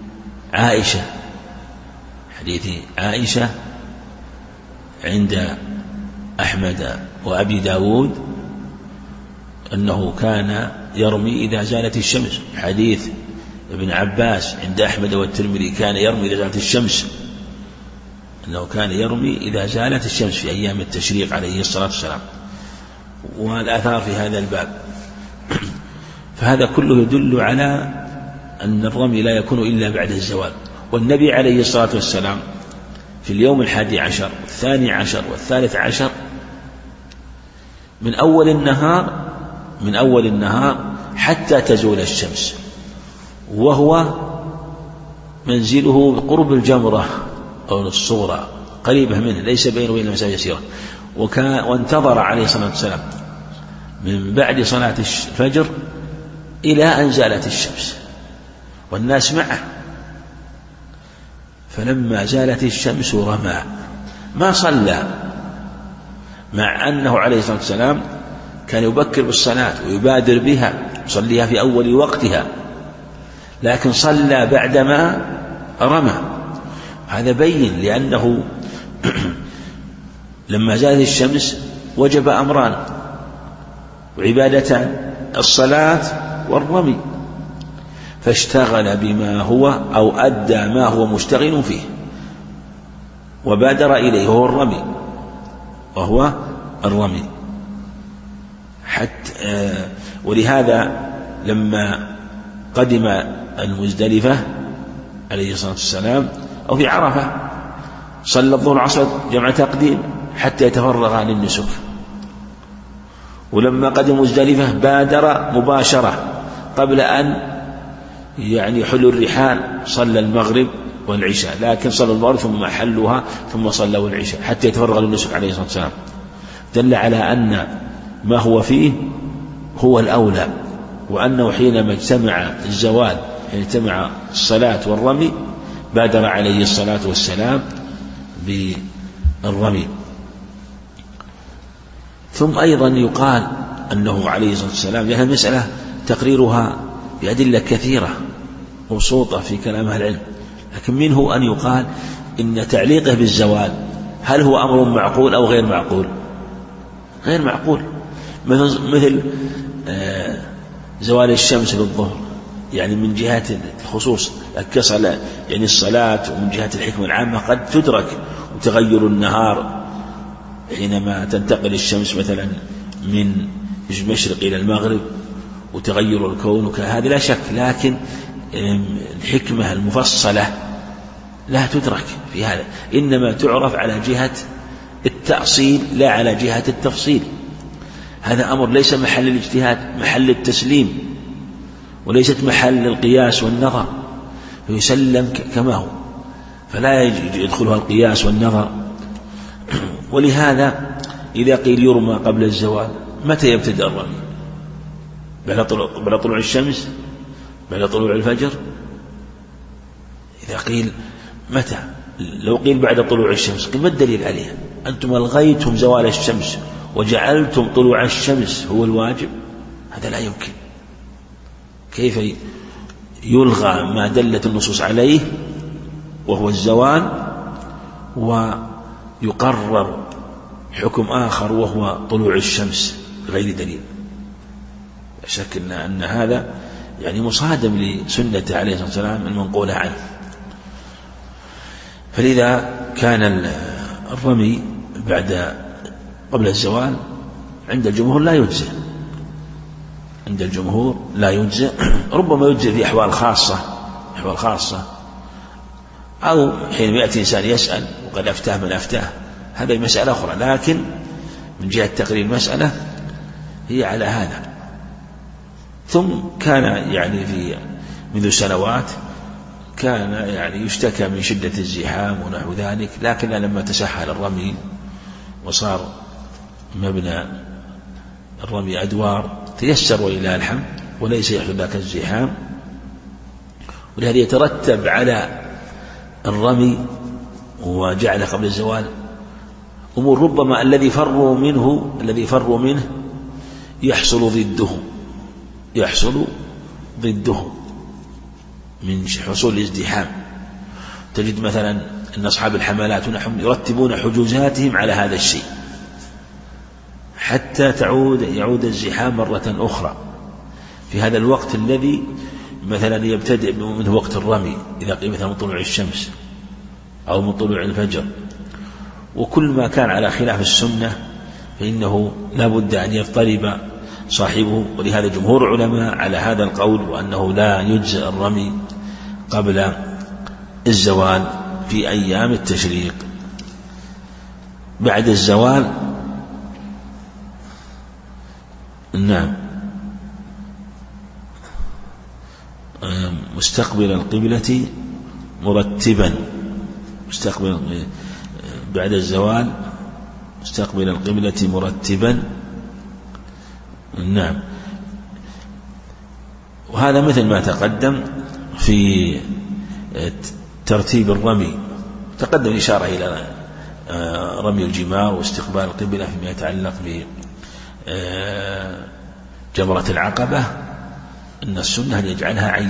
عائشة عند أحمد وأبي داود أنه كان يرمي إذا زالت الشمس. حديث ابن عباس عند أحمد والترمذي كان يرمي إذا زالت الشمس، أنه كان يرمي إذا زالت الشمس في أيام التشريق عليه الصلاة والسلام، والآثار في هذا الباب. فهذا كله يدل على أن الرمي لا يكون إلا بعد الزوال. والنبي عليه الصلاة والسلام في اليوم 11 والثاني عشر والثالث عشر من أول النهار حتى تزول الشمس، وهو منزله قرب الجمرة أو الصغرى قريبة منه، ليس بينه وبين المسافة يسيرة. وانتظر عليه الصلاة والسلام من بعد صلاة الفجر إلى أن زالت الشمس والناس معه، فلما زالت الشمس رمى، ما صلى، مع أنه عليه الصلاة والسلام كان يبكر بالصلاة ويبادر بها، يصليها في أول وقتها، لكن صلى بعدما رمى. هذا بين لأنه لما زالت الشمس وجب أمران وعبادتان، الصلاة والرمي، فاشتغل بما هو أو أدى ما هو مشتغل فيه وبادر إليه وهو الرمي. حتى ولهذا لما قدم المزدلفة عليه الصلاة والسلام أو في عرفة صلى الظهر والعصر جمع تقديم حتى يتفرغ عن النسك، ولما قدم مزدلفة بادر مباشرة قبل أن يحل الرحال صلى المغرب والعشاء، لكن صلى الظهر ثم حلوها ثم صلى العشاء حتى يتفرغ للنسك عليه الصلاة والسلام. دل على أن ما هو فيه هو الأولى، وأنه حينما اجتمع الزوال، حين اجتمع الصلاة والرمي، بادر عليه الصلاة والسلام بالرمي. ثم أيضا يقال أنه عليه الصلاة والسلام، لأنها مسألة تقريرها بأدلة كثيرة مبسوطة في كلام أهل العلم، لكن منه أن يقال إن تعليقه بالزوال هل هو أمر معقول أو غير معقول؟ غير معقول، مثل زوال الشمس بالظهر، يعني من جهة الخصوص كصلاة يعني الصلاة، ومن جهة الحكمة العامة قد تدرك، وتغير النهار حينما تنتقل الشمس مثلا من المشرق إلى المغرب وتغير الكون هذا لا شك، لكن الحكمة المفصلة لا تدرك في هذا، إنما تعرف على جهة التأصيل لا على جهة التفصيل. هذا أمر ليس محل الاجتهاد، محل التسليم، وليست محل القياس والنظر، فيسلم كما هو، فلا يدخلها القياس والنظر. ولهذا إذا قيل يرمى قبل الزوال، متى يبتدأ الرمي؟ بعد طلوع الشمس، بعد طلوع الفجر؟ إذا قيل متى؟ لو قيل بعد طلوع الشمس، قيل ما الدليل عليها؟ أنتم ألغيتم زوال الشمس وجعلتم طلوع الشمس هو الواجب، هذا لا يمكن. كيف يلغى ما دلت النصوص عليه وهو الزوال، ويقرر حكم آخر وهو طلوع الشمس غير دليل؟ لا شك أن هذا يعني مصادم لسنته عليه الصلاة والسلام المنقولة عنه. فلذا كان الرمي قبل الزوال عند الجمهور لا يجزئ، عند الجمهور لا يجزئ، ربما يجزئ في أحوال خاصة، أو حين يأتي إنسان يسأل وقد أفتاه من أفتاه، هذه مسألة أخرى، لكن من جهة تقرير المسألة هي على هذا. ثم كان يعني في منذ سنوات كان يعني يشتكى من شدة الزحام ونحو ذلك، لكن لما تسهل الرمي وصار مبنى الرمي أدوار تيسر ولله الحمد، وليس يحصل ذاك الزحام. ولهذا يترتب على الرمي وجعل قبل الزوال أمور ربما الذي فروا منه يحصل ضده من حصول الازدحام. تجد مثلا أن أصحاب الحملات ونحن يرتبون حجوزاتهم على هذا الشيء حتى يعود الزحام مرة أخرى في هذا الوقت الذي مثلا يبتدئ منه وقت الرمي، إذا قيل مثلا من طلوع الشمس أو من طلوع الفجر. وكل ما كان على خلاف السنة فإنه لا بد أن يضطرب صاحبه. ولهذا جمهور العلماء على هذا القول، وأنه لا يجزئ الرمي قبل الزوال في أيام التشريق. بعد الزوال نعم مستقبل القبلة مرتبا، بعد الزوال مستقبل القبلة مرتبا. نعم. وهذا مثل ما تقدم في ترتيب الرمي، تقدم الإشارة إلى رمي الجمار واستقبال القبلة فيما يتعلق بجمرة العقبة، أن السنة أن يجعلها عن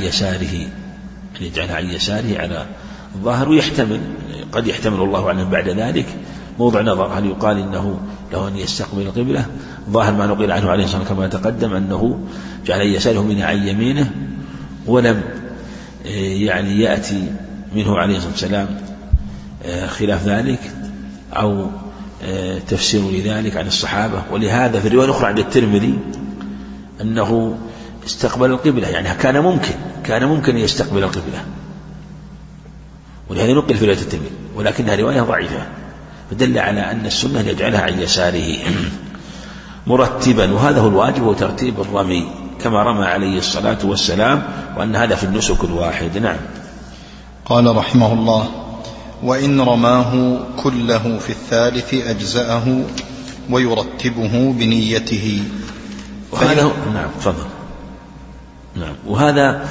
يساره على الظاهر. ويحتمل قد يحتمل الله أعلم بعد ذلك موضع نظر، هل يقال إنه له أن يستقبل القبلة؟ ظاهر ما نقل عنه عليه الصلاة والسلام كما تقدم أنه جعل عن يساره منها عن يمينه، ولم يعني يأتي منه عليه الصلاة والسلام خلاف ذلك أو تفسير لذلك عن الصحابة. ولهذا في الرواية الأخرى عند الترمذي أنه استقبل القبلة، يعني كان ممكن يستقبل القبلة، ولهذا نقل في رواية الترمذي، ولكنها رواية ضعيفة، فدل على أن السنة يجعلها عن يساره مرتبا. وهذا هو الواجب، هو ترتيب الرمي كما رمى عليه الصلاة والسلام، وأن هذا في النسك الواحد. نعم. قال رحمه الله: وإن رماه كله في الثالث أجزأه ويرتبه بنيته. وهذا نعم تفضل. نعم. وهذا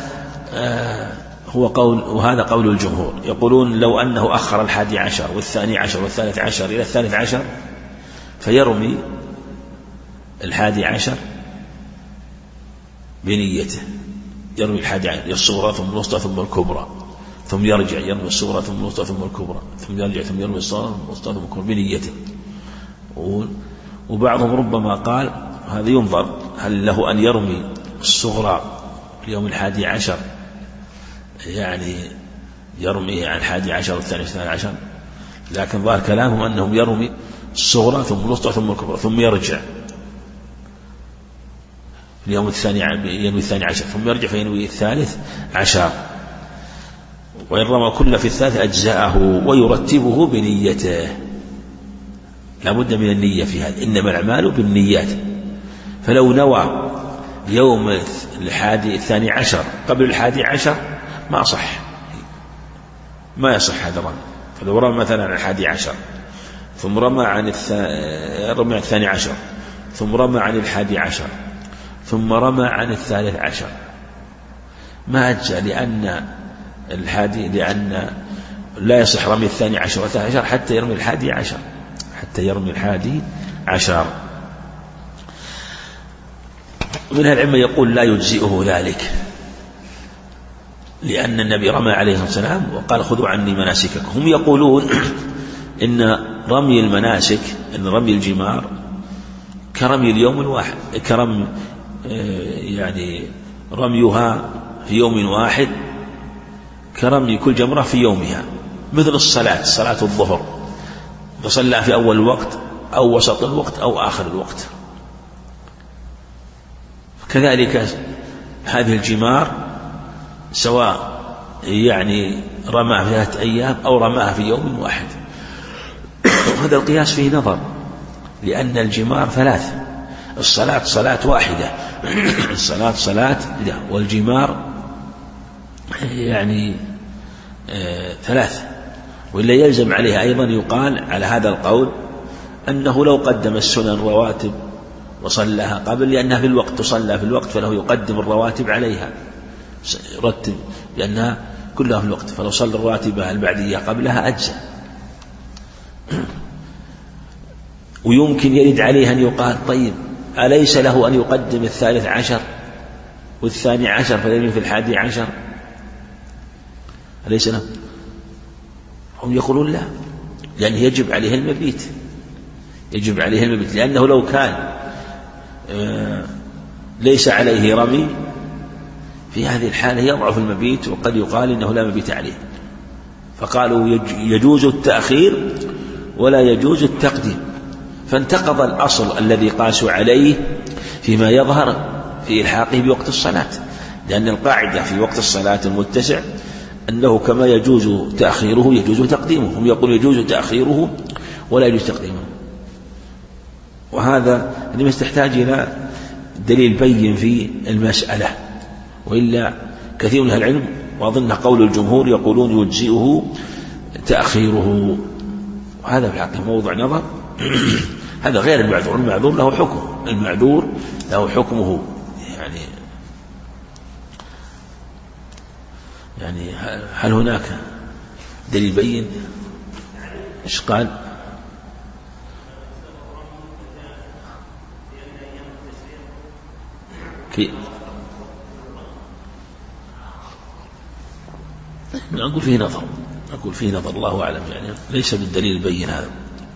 وهذا قول الجمهور، يقولون لو أنه أخر 11 و12 و13 إلى 13 فيرمي 11 بنيته، يرمي 11 الصغرى ثم الوسطى ثم الكبرى، ثم يرجع يرمي الصغرى ثم الوسطى ثم الكبرى، ثم يرجع ثم يرمي الصغرى ثم الوسطى ثم الكبرى بنيته. وبعضهم ربما قال هذا ينظر هل له أن يرمي الصغرى في يوم 11، يعني يرمي عن 11 والثاني 12، لكن ظاهر كلامهم أنهم يرمي الصغرى ثم الوسطى ثم الكبرى ثم يرجع اليوم الثاني ينوي 12 ثم يرجع فينوي 13. وإن رمى كل في الثالث أجزاءه ويرتبه بنيته. لا بد من النية في هذا، إنما الأعمال بالنيات. فلو نوى يوم 12 قبل 11 ما يصح هذا الرمي. فلو رمى مثلا عن 11 ثم رمى عن 12 ثم رمى عن 11 ثم رمى عن 13 ما أجزى، لأن لا يصح رمي 12 و13 حتى يرمي 11. من العلم يقول لا يجزئه ذلك، لأن النبي رمى عليه الصلاة والسلام وقال خذوا عني مناسككم. هم يقولون إن رمي المناسك، إن رمي الجمار كرمي اليوم الواحد، يعني رميها في يوم واحد كرمي كل جمرة في يومها، مثل صلاة الظهر تصلى في أول الوقت أو وسط الوقت أو آخر الوقت. كذلك هذه الجمار سواء يعني رماها في 3 أيام أو رماها في يوم واحد. هذا القياس فيه نظر، لأن الجمار 3، الصلاة صلاة واحدة الصلاة والجمار يعني 3. وإلا يلزم عليه أيضا يقال على هذا القول أنه لو قدم السنن الرواتب وصلىها قبل، لأنها في الوقت تصلى في الوقت، فله يقدم الرواتب عليها، يرتب لأنها كلها في الوقت، فلو صلى الرواتب البعدية قبلها أجزى. ويمكن يرد عليه أن يقال طيب أليس له أن يقدم 13 و12 فلم في 11؟ أليس له؟ هم يقولون لا، لأنه يجب عليه المبيت، يجب عليه المبيت، لأنه لو كان ليس عليه رمي في هذه الحالة يضعف المبيت، وقد يقال إنه لا مبيت عليه. فقالوا يجوز التأخير ولا يجوز التقديم، فانتقض الأصل الذي قاسوا عليه فيما يظهر في إلحاقه بوقت الصلاة، لأن القاعدة في وقت الصلاة المتسع أنه كما يجوز تأخيره يجوز تقديمه، هم يقولون يجوز تأخيره ولا يجوز تقديمه. وهذا لما يحتاج إلى دليل بين في المسألة، وإلا كثير من العلم وأظن قول الجمهور يقولون يجزئه تأخيره، وهذا في الحقيقة موضوع نظر. هذا غير المعذور، المعذور له حكم، المعذور له حكمه. يعني هل هناك دليل بين؟ إيش قال؟ أقول فيه نظر، أقول فيه نظر، الله أعلم، يعني ليس بالدليل البين هذا.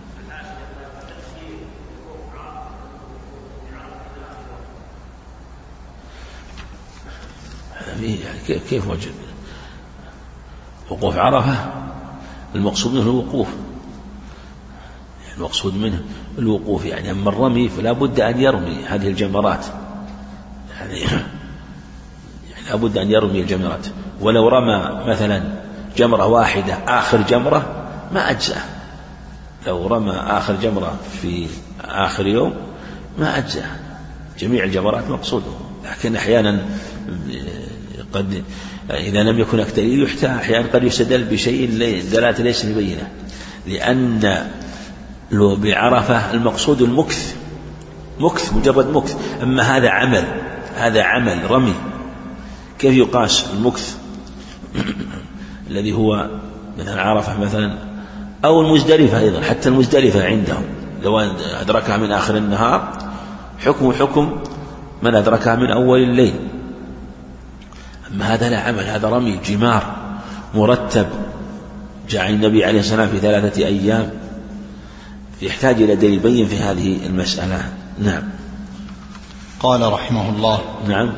يعني كيف وجد وقوف عرفة؟ المقصود منه الوقوف، يعني المقصود منه الوقوف، يعني أما الرمي فلا بد أن يرمي هذه الجمرات، يعني لا بد أن يرمي الجمرات. ولو رمى مثلا جمرة واحدة آخر جمرة ما أجزأ، لو رمى آخر جمرة في آخر يوم ما أجزأ، جميع الجمرات مقصوده. لكن أحيانا قد إذا لم يكن دليل يحتاج، أحيانا قد يستدل بشيء دلالة ليس بينة، لأن لو بعرفة المقصود المكث، مجرد مكث، أما هذا عمل رمي، كيف يقاس المكث الذي هو مثلا عرفة مثلا أو المزدلفة أيضا؟ حتى المزدلفة عندهم لو أدركها من آخر النهار حكم من أدركها من أول الليل. أما هذا لا عمل، هذا رمي جمار مرتب جاء عن النبي عليه الصلاة والسلام في 3 أيام، يحتاج إلى دليل بين في هذه المسألة. نعم. قال رحمه الله. نعم.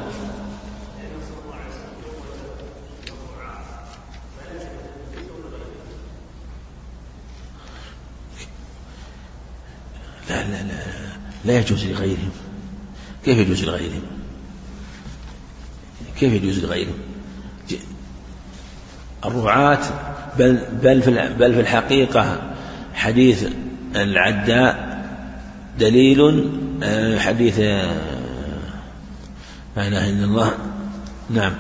لا يجوز لغيرهم. كيف يجوز لغيرهم؟ كيف يجوز لغيرهم؟ الرعاة بل في الحقيقة حديث العداء دليل، حديث لا إله إلا الله، نعم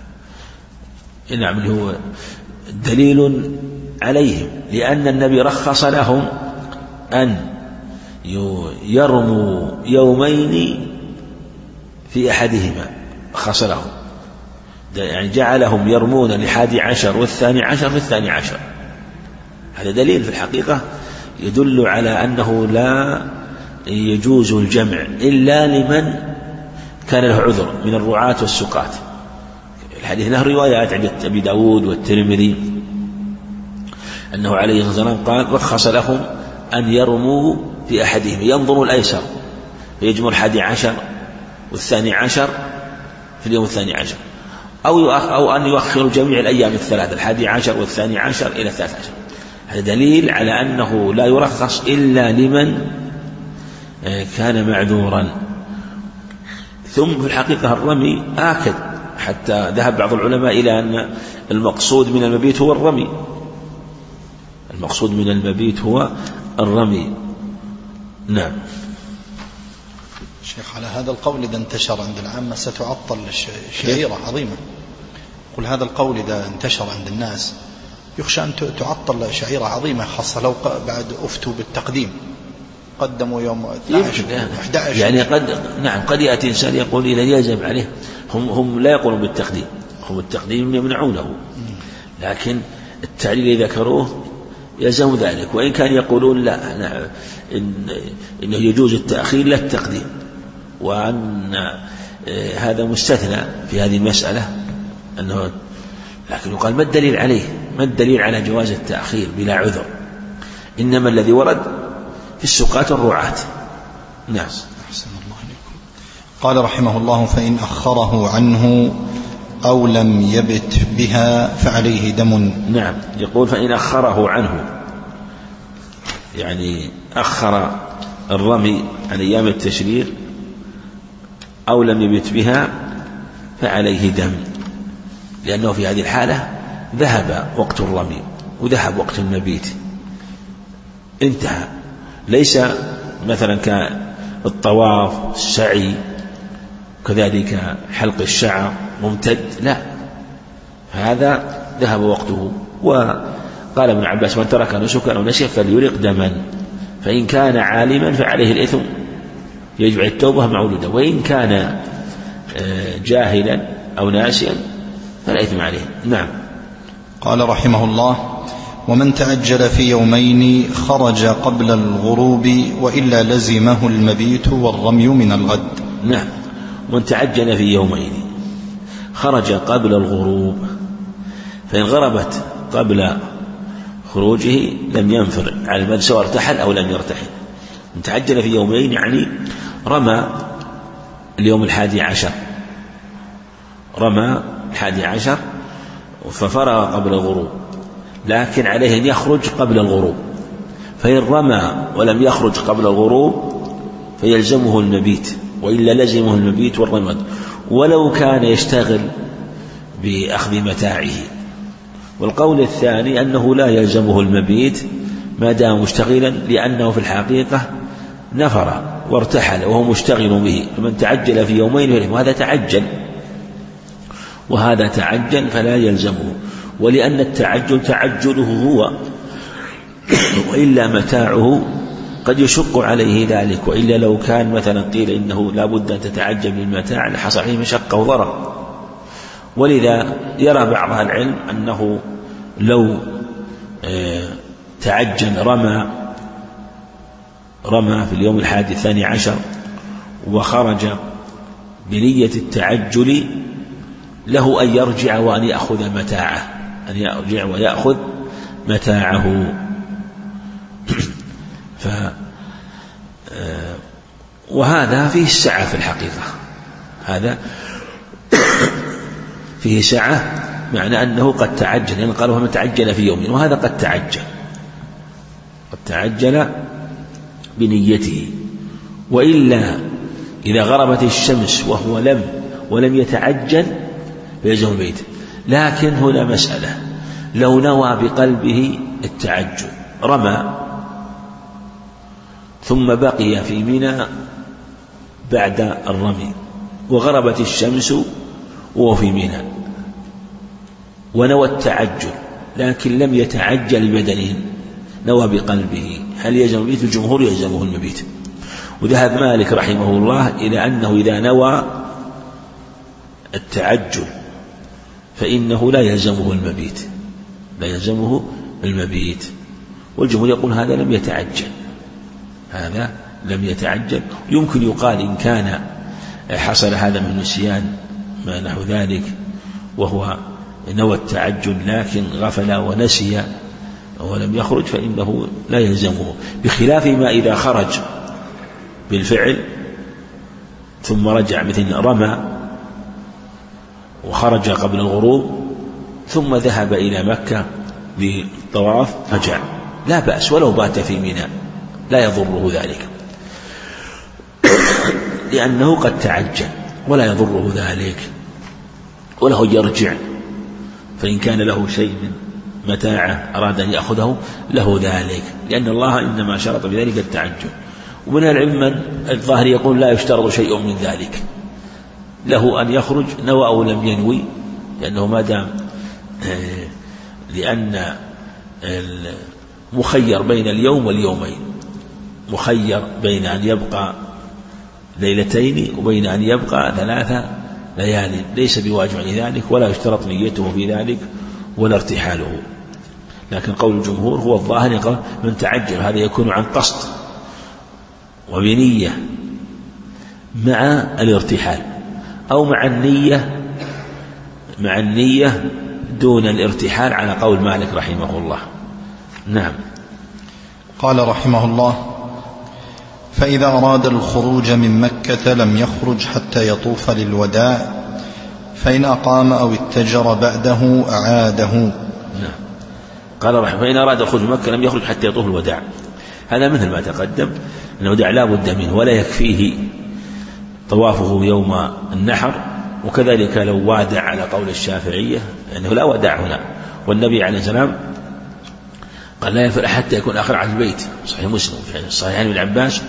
اللي هو دليل عليهم، لأن النبي رخص لهم أن يرموا يومين في أحدهما، رخص لهم، يعني جعلهم يرمون 11 و12 في 12. هذا دليل في الحقيقة يدل على أنه لا يجوز الجمع إلا لمن كان له عذر من الرعاة والسقاة. الحديث له روايات عند أبي داود والترمذي أنه عليه الصلاة والسلام قال رخص لهم أن يرموا في أحدهم، ينظر الأيسر فيجمع 11 و12 في اليوم 12، أو أن يؤخر جميع الأيام 3 11 و12 إلى 13. هذا دليل على أنه لا يرخص إلا لمن كان معذورا. ثم في الحقيقة الرمي آكد، حتى ذهب بعض العلماء إلى أن المقصود من المبيت هو الرمي، المقصود من المبيت هو الرمي. نعم. شيخ على هذا القول إذا انتشر عند العامة ستعطل شعيرة عظيمة. قل هذا القول إذا انتشر عند الناس يخشى أن تعطل شعيرة عظيمة، خاصة لو بعد أفتوا بالتقديم، قدموا يوم 11 يعني قد يأتي إنسان يقول إذا يجب عليه، هم لا يقولون بالتقديم، هم التقديم يمنعونه، لكن التعليل ذكروه يلزم ذلك، وإن كان يقولون لا إنه يجوز التأخير لا التقديم، وأن هذا مستثنى في هذه المسألة أنه، لكن يقال ما الدليل عليه؟ ما الدليل على جواز التأخير بلا عذر؟ إنما الذي ورد في السقاة الرعاة. نعم. أحسن الله عليكم. قال رحمه الله: فإن أخره عنه أو لم يبت بها فعليه دم. نعم، يقول فإن أخره عنه، يعني أخر الرمي عن أيام التشريق أو لم يبت بها فعليه دم، لأنه في هذه الحالة ذهب وقت الرمي وذهب وقت المبيت، انتهى. ليس مثلا كالطواف، السعي، كذلك حلق الشعر ممتد، لا، هذا ذهب وقته. وقال ابن عباس: من ترك نسكا أو نسيا فليرق دما، فإن كان عالما فعليه الإثم يجب التوبة مولودا، وإن كان جاهلا أو ناسيا فلا إثم عليه. نعم. قال رحمه الله: ومن تعجل في يومين خرج قبل الغروب وإلا لزمه المبيت والرمي من الغد. نعم، ومن تعجل في يومين خرج قبل الغروب، فإن غربت قبل خروجه لم ينفر على المد سواء ارتحل أو لم يرتحل. من تعجل في يومين يعني رمى اليوم 11، رمى 11 ففرغ قبل الغروب، لكن عليه أن يخرج قبل الغروب، فإن رمى ولم يخرج قبل الغروب فيلزمه المبيت، وإلا لزمه المبيت والرمد، ولو كان يشتغل بأخذ متاعه. والقول الثاني أنه لا يلزمه المبيت ما دام مشتغلا، لأنه في الحقيقة نفر وارتحل وهو مشتغل به، فمن تعجل في يومين وهذا تعجل وهذا تعجل فلا يلزمه، ولأن التعجل تعجله هو، وإلا متاعه قد يشق عليه ذلك، وإلا لو كان مثلا قيل إنه لا بد أن تتعجل بالمتاع لحصل فيه مشقة وضرر. ولذا يرى بعض العلم أنه لو تعجل رمى في اليوم 11 وخرج بنية التعجل له أن يرجع وأن يأخذ متاعه، أن يرجع ويأخذ متاعه. وهذا فيه السعة في الحقيقة، هذا فيه سعة، معنى أنه قد تعجل، يعني قالوا من تعجل في يوم، وهذا قد تعجل بنيته. وإلا إذا غربت الشمس وهو ولم يتعجل فيلزم البيت. لكن هنا مسألة، لو نوى بقلبه التعجل، رمى ثم بقي في منى بعد الرمي وغربت الشمس وهو في منى ونوى التعجل لكن لم يتعجل ببدنه، نوى بقلبه، هل يلزم المبيت؟ الجمهور يلزمه المبيت. وذهب مالك رحمه الله إلى أنه إذا نوى التعجل فإنه لا يلزمه المبيت، والجمهور يقول هذا لم يتعجل. يمكن يقال إن كان حصل هذا من نسيان ما نحو ذلك وهو نوى التعجل لكن غفل ونسي ولم يخرج فإنه لا يلزمه، بخلاف ما إذا خرج بالفعل ثم رجع، مثل رمى وخرج قبل الغروب ثم ذهب إلى مكة للطواف رجع، لا بأس ولو بات في منى، لا يضره ذلك لأنه قد تعجل ولا يضره ذلك، وله يرجع، فإن كان له شيء من متاعه أراد أن يأخذه له ذلك، لأن الله إنما شرط بذلك التعجل. ومن العلم من الظاهر يقول لا يشترط شيء من ذلك، له أن يخرج نوى أو لم ينوي، لأنه ما دام لأن مخير بين اليوم واليومين، مخير بين أن يبقى ليلتين وبين أن يبقى 3 ليال، ليس بواجب ذلك ولا يشترط نيته في ذلك ولا ارتحاله. لكن قول الجمهور هو الظاهر من تعجل، هذا يكون عن قصد وبنية مع الارتحال، أو مع النية دون الارتحال على قول مالك رحمه الله. نعم. قال رحمه الله: فإذا أراد الخروج من مكة لم يخرج حتى يطوف للوداع، فإن أقام أو اتجر بعده أعاده. نعم. قال رحمه: فإن أراد الخروج من مكة لم يخرج حتى يطوف الوداع. هذا مثل ما تقدم، الوداع لا بد منه ولا يكفيه طوافه يوم النحر، وكذلك لو وادع على قول الشافعية أنه لا وداع هنا، والنبي عليه السلام قال لا يفعل حتى يكون آخر عهد البيت. صحيح مسلم في صحيحين ابن عباس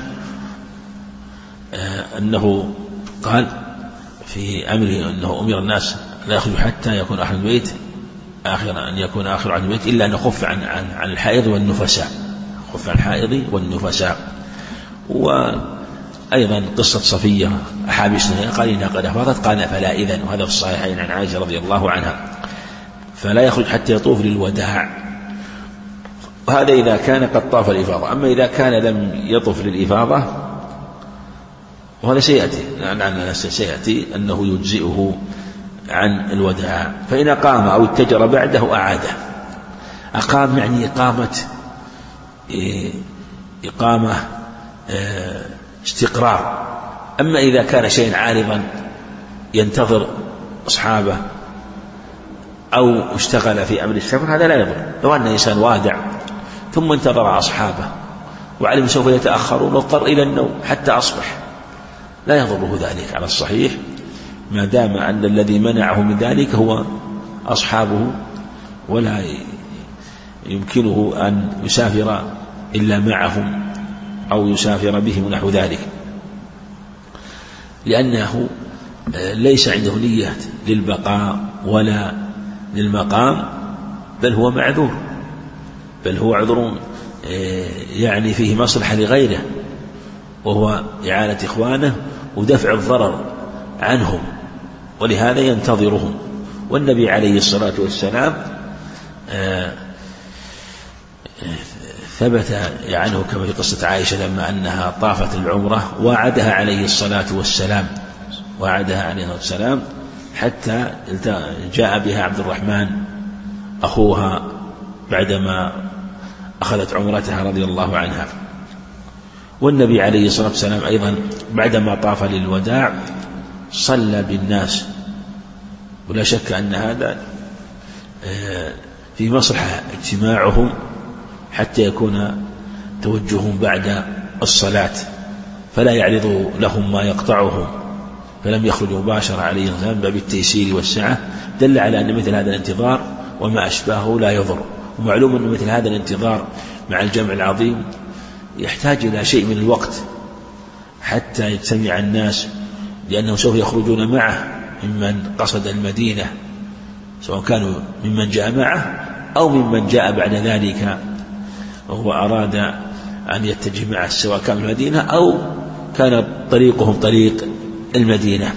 أنه قال في أمره أنه أمر الناس لا يخرج حتى يكون آخر البيت أن يكون آخر عهد البيت إلا أن يخف عن الحائض والنفساء، خف عن الحائض والنفساء. وأيضا قصة صفية أحابيشنا قال إنها قد أفاضت، قال فلا إذن، وهذا في الصحيحين عن عائشة رضي الله عنها. فلا يخرج حتى يطوف للوداع، وهذا إذا كان قد طاف الإفاضة. أما إذا كان لم يطف للإفاضة، وهذا سيأتي أنه يجزئه عن الوداع. فإن أقام أو اتجر بعده أعاده. أقام يعني إقامة استقرار. أما إذا كان شيء عارضا ينتظر أصحابه أو اشتغل في أمر السفر هذا لا يضر. لو أن إنسان وادع ثم انتظر أصحابه وعلم سوف يتأخرون واضطر إلى النوم حتى أصبح، لا يضره ذلك على الصحيح، ما دام أن الذي منعه من ذلك هو أصحابه، ولا يمكنه أن يسافر إلا معهم أو يسافر بهم نحو ذلك، لأنه ليس عنده نية للبقاء ولا للمقام، بل هو معذور، بل هو عذر يعني فيه مصلحة لغيره، وهو إعانة إخوانه ودفع الضرر عنهم، ولهذا ينتظرهم. والنبي عليه الصلاة والسلام ثبت عنه كما في قصة عائشة لما أنها طافت العمرة وعدها عليه الصلاة والسلام حتى جاء بها عبد الرحمن أخوها بعدما أخذت عمرتها رضي الله عنها. والنبي عليه الصلاة والسلام أيضا بعدما طاف للوداع صلى بالناس، ولا شك أن هذا في مصلحة اجتماعهم حتى يكون توجههم بعد الصلاة، فلا يعرض لهم ما يقطعهم، فلم يخرجوا مباشرة عليه السلام باب التيسير والسعة، دل على أن مثل هذا الانتظار وما أشباهه لا يضر. ومعلوم أن مثل هذا الانتظار مع الجمع العظيم يحتاج إلى شيء من الوقت حتى يجتمع الناس، لأنهم سوف يخرجون معه ممن قصد المدينة، سواء كانوا ممن جاء معه أو ممن جاء بعد ذلك وهو أراد أن يتجه معه، سواء كان المدينة أو كان طريقهم طريق المدينة.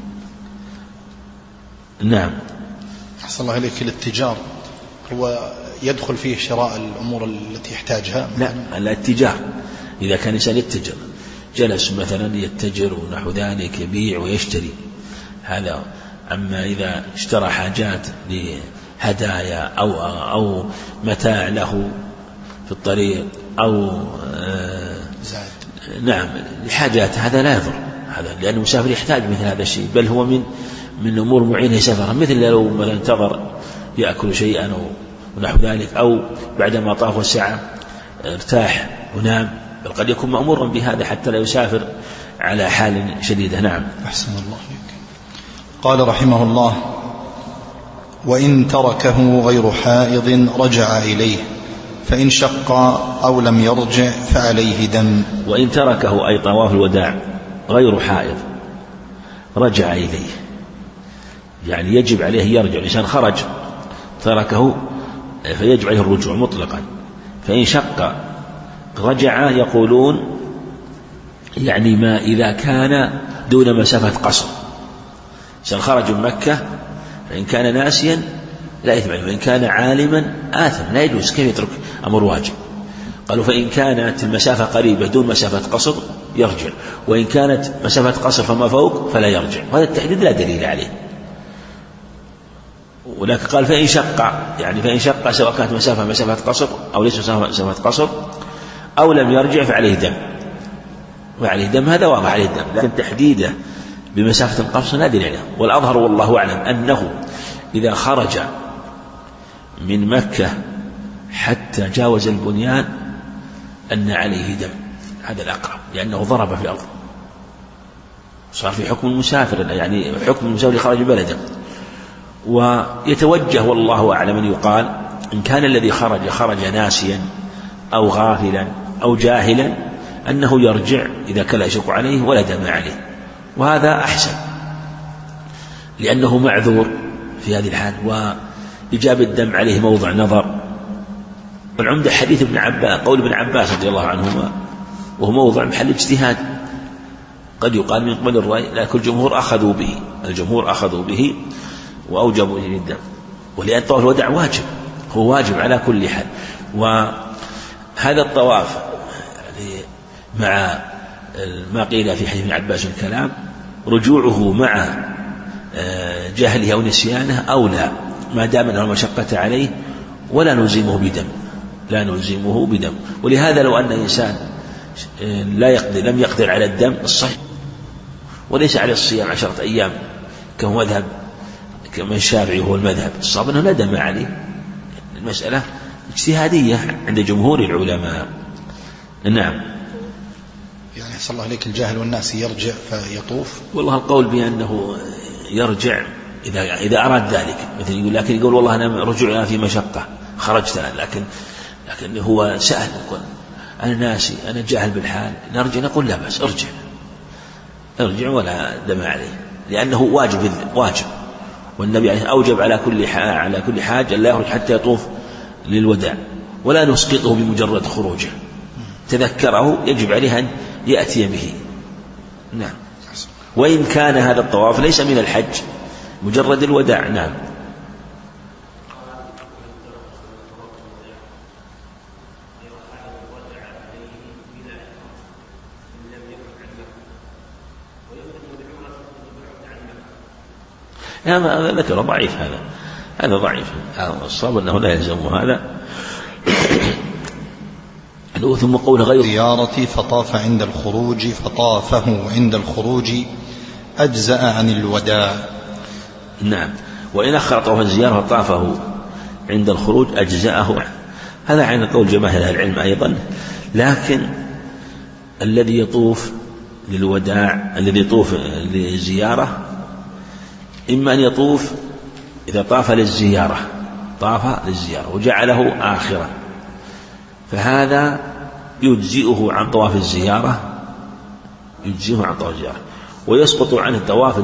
نعم. أحسن الله إليك. الاتجار هو يدخل فيه شراء الأمور التي يحتاجها؟ لا، الاتجار إذا كان إنسان يتجر، جلس مثلا يتجر ونحو ذلك، يبيع ويشتري، هذا. أما إذا اشترى حاجات لهدايا أو متاع له في الطريق أو زاد، نعم لحاجات، هذا لا يضر، هذا لأنه مسافر يحتاج مثل هذا الشيء، بل هو من أمور معينة سفرا، مثل لو مثلا انتظر يأكل شيئا ونحو ذلك، أو بعدما طاف الساعة ارتاح ونام، بل قد يكون مأمورا بهذا حتى لا يسافر على حال شديدة. نعم. أحسن الله عليك. قال رحمه الله: وإن تركه غير حائض رجع إليه، فإن شق أو لم يرجع فعليه دم. وإن تركه أي طواف الوداع غير حائض رجع إليه، يعني يجب عليه يرجع. الإنسان خرج تركه فيجب عليه الرجوع مطلقا. فإن شق رجع يقولون يعني ما إذا كان دون مسافة قصر، خرج من مكة فإن كان ناسيا لا إثم عليه، وإن كان عالما آثم لا يجوز، كيف يترك أمر واجب؟ قالوا فإن كانت المسافة قريبة دون مسافة قصر يرجع، وإن كانت مسافة قصر فما فوق فلا يرجع. وهذا التحديد لا دليل عليه. ولكن قال فإن شق، يعني فإن شق سواء كانت مسافة قصر أو ليس مسافة قصر أو لم يرجع فعليه دم، وعليه دم هذا واضح عليه دم، لكن تحديده بمسافة القصر لا دليل عليه. والأظهر والله أعلم أنه إذا خرج من مكة حتى جاوز البنيان أن عليه دم، هذا الأقرب، لأنه ضرب في الأرض، صار في حكم المسافر، يعني حكم المسافر خرج بلده. ويتوجه والله أعلم أن يقال إن كان الذي خرج ناسيا أو غافلا أو جاهلا أنه يرجع إذا كان لا يشق عليه ولا دم عليه، وهذا أحسن لأنه معذور في هذه الحال، وإجابة الدم عليه موضع نظر. والعمدة حديث ابن عباس، قول ابن عباس رضي الله عنهما، وهو موضع محل اجتهاد، قد يقال من قبل الرأي، لكن الجمهور أخذوا به وأوجبوا إليه الدم. ولأن طواف الوداع واجب، هو واجب على كل حال. وهذا الطواف يعني مع ما قيل في حديث ابن عباس الكلام، رجوعه مع جهله أو نسيانه أولى، ما دام أنه مشقة عليه، ولا نلزمه بدم. ولهذا لو أن إنسان لم يقدر على الدم الصحيح وليس على الصيام 10 أيام كما مذهب كما الشافعي هو المذهب، الصواب أنه لا دم عليه. المسألة اجتهادية عند جمهور العلماء. نعم. يعني صلى الله عليك الجاهل والناس يرجع فيطوف؟ والله القول بأنه يرجع إذا أراد ذلك، مثل يقول، لكن يقول والله أنا رجوع في مشقة خرجت، لكن هو سأل يقول أنا ناسي أنا جاهل بالحال، نرجع، نقول لا بس ارجع ولا دم عليه، لأنه واجب. والنبي عليه أوجب على كل حاج أن لا يخرج حتى يطوف للوداع، ولا نسقطه بمجرد خروجه، تذكره يجب عليه أن يأتي به. نعم. وإن كان هذا الطواف ليس من الحج، مجرد الوداع. نعم. هذا ذكر ضعيف، هذا ضعيف، الصواب أنه لا يلزم هذا. ثم قول غير زيارة فطافه عند الخروج أجزأ عن الوداع. نعم. وإن أخر طواف الزيارة فطافه عند الخروج أجزأه، هذا عين قول جماهير أهل العلم أيضا. لكن الذي يطوف للوداع، الذي يطوف للزيارة، إما أن يطوف إذا طاف للزيارة وجعله آخرا، فهذا يجزئه عن طواف الزيارة، ويسقط عنه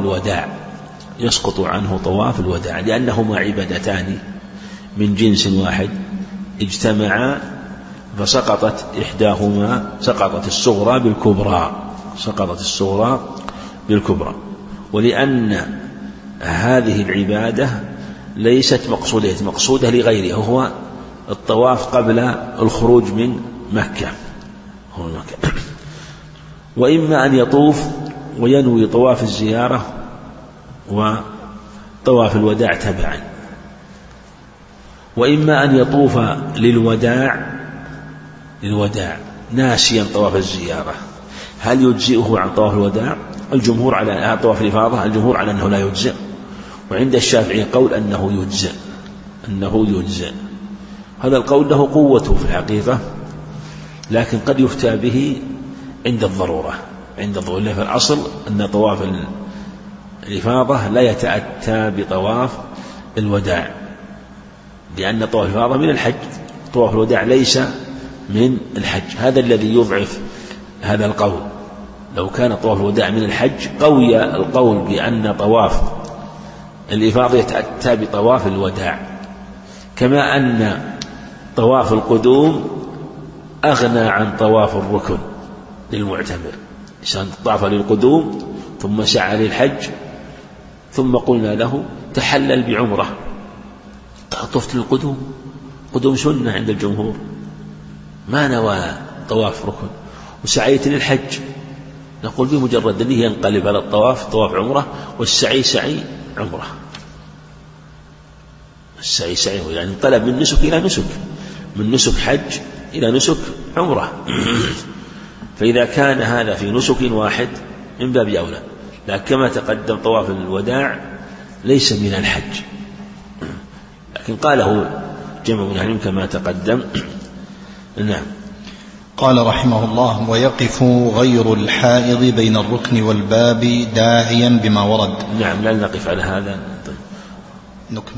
طواف الوداع، لأنهما عبادتان من جنس واحد اجتمعا، فسقطت إحداهما، سقطت الصغرى بالكبرى. ولأن هذه العبادة ليست مقصودة لغيره، وهو الطواف قبل الخروج من مكة. وإما أن يطوف وينوي طواف الزيارة وطواف الوداع تبعا، وإما أن يطوف للوداع ناسيا طواف الزيارة. هل يجزئه عن طواف الوداع؟ الجمهور على طواف الإفاضة، الجمهور على أنه لا يجزئ، وعند الشافعي قول أنه يجزئ. هذا القول له قوته في الحقيقة، لكن قد يفتى به عند الضرورة. في الأصل أن طواف الإفاضة لا يتأتى بطواف الوداع، لأن طواف الإفاضة من الحج، طواف الوداع ليس من الحج. هذا الذي يضعف هذا القول. لو كان طواف الوداع من الحج قوي القول بأن طواف الإفاضة يتأتى بطواف الوداع، كما أن طواف القدوم أغنى عن طواف الركن للمعتمر، عشان طاف للقدوم ثم سعى للحج ثم قلنا له تحلل بعمرة، طفت للقدوم، قدوم سنة عند الجمهور، ما نوى طواف ركن، وسعيت للحج، نقول بمجرد أنه ينقلب على الطواف طواف عمرة، والسعي سعي عمرة، السعي سعي يعني انقلب من نسك إلى نسك، من نسك حج إلى نسك عمرة. فإذا كان هذا في نسك واحد من باب أولى، لكن كما تقدم طواف الوداع ليس من الحج، لكن قاله جمع من العلم كما تقدم. نعم. قال رحمه الله: ويقف غير الحائض بين الركن والباب داعيا بما ورد. نعم، لا نقف على هذا. طيب.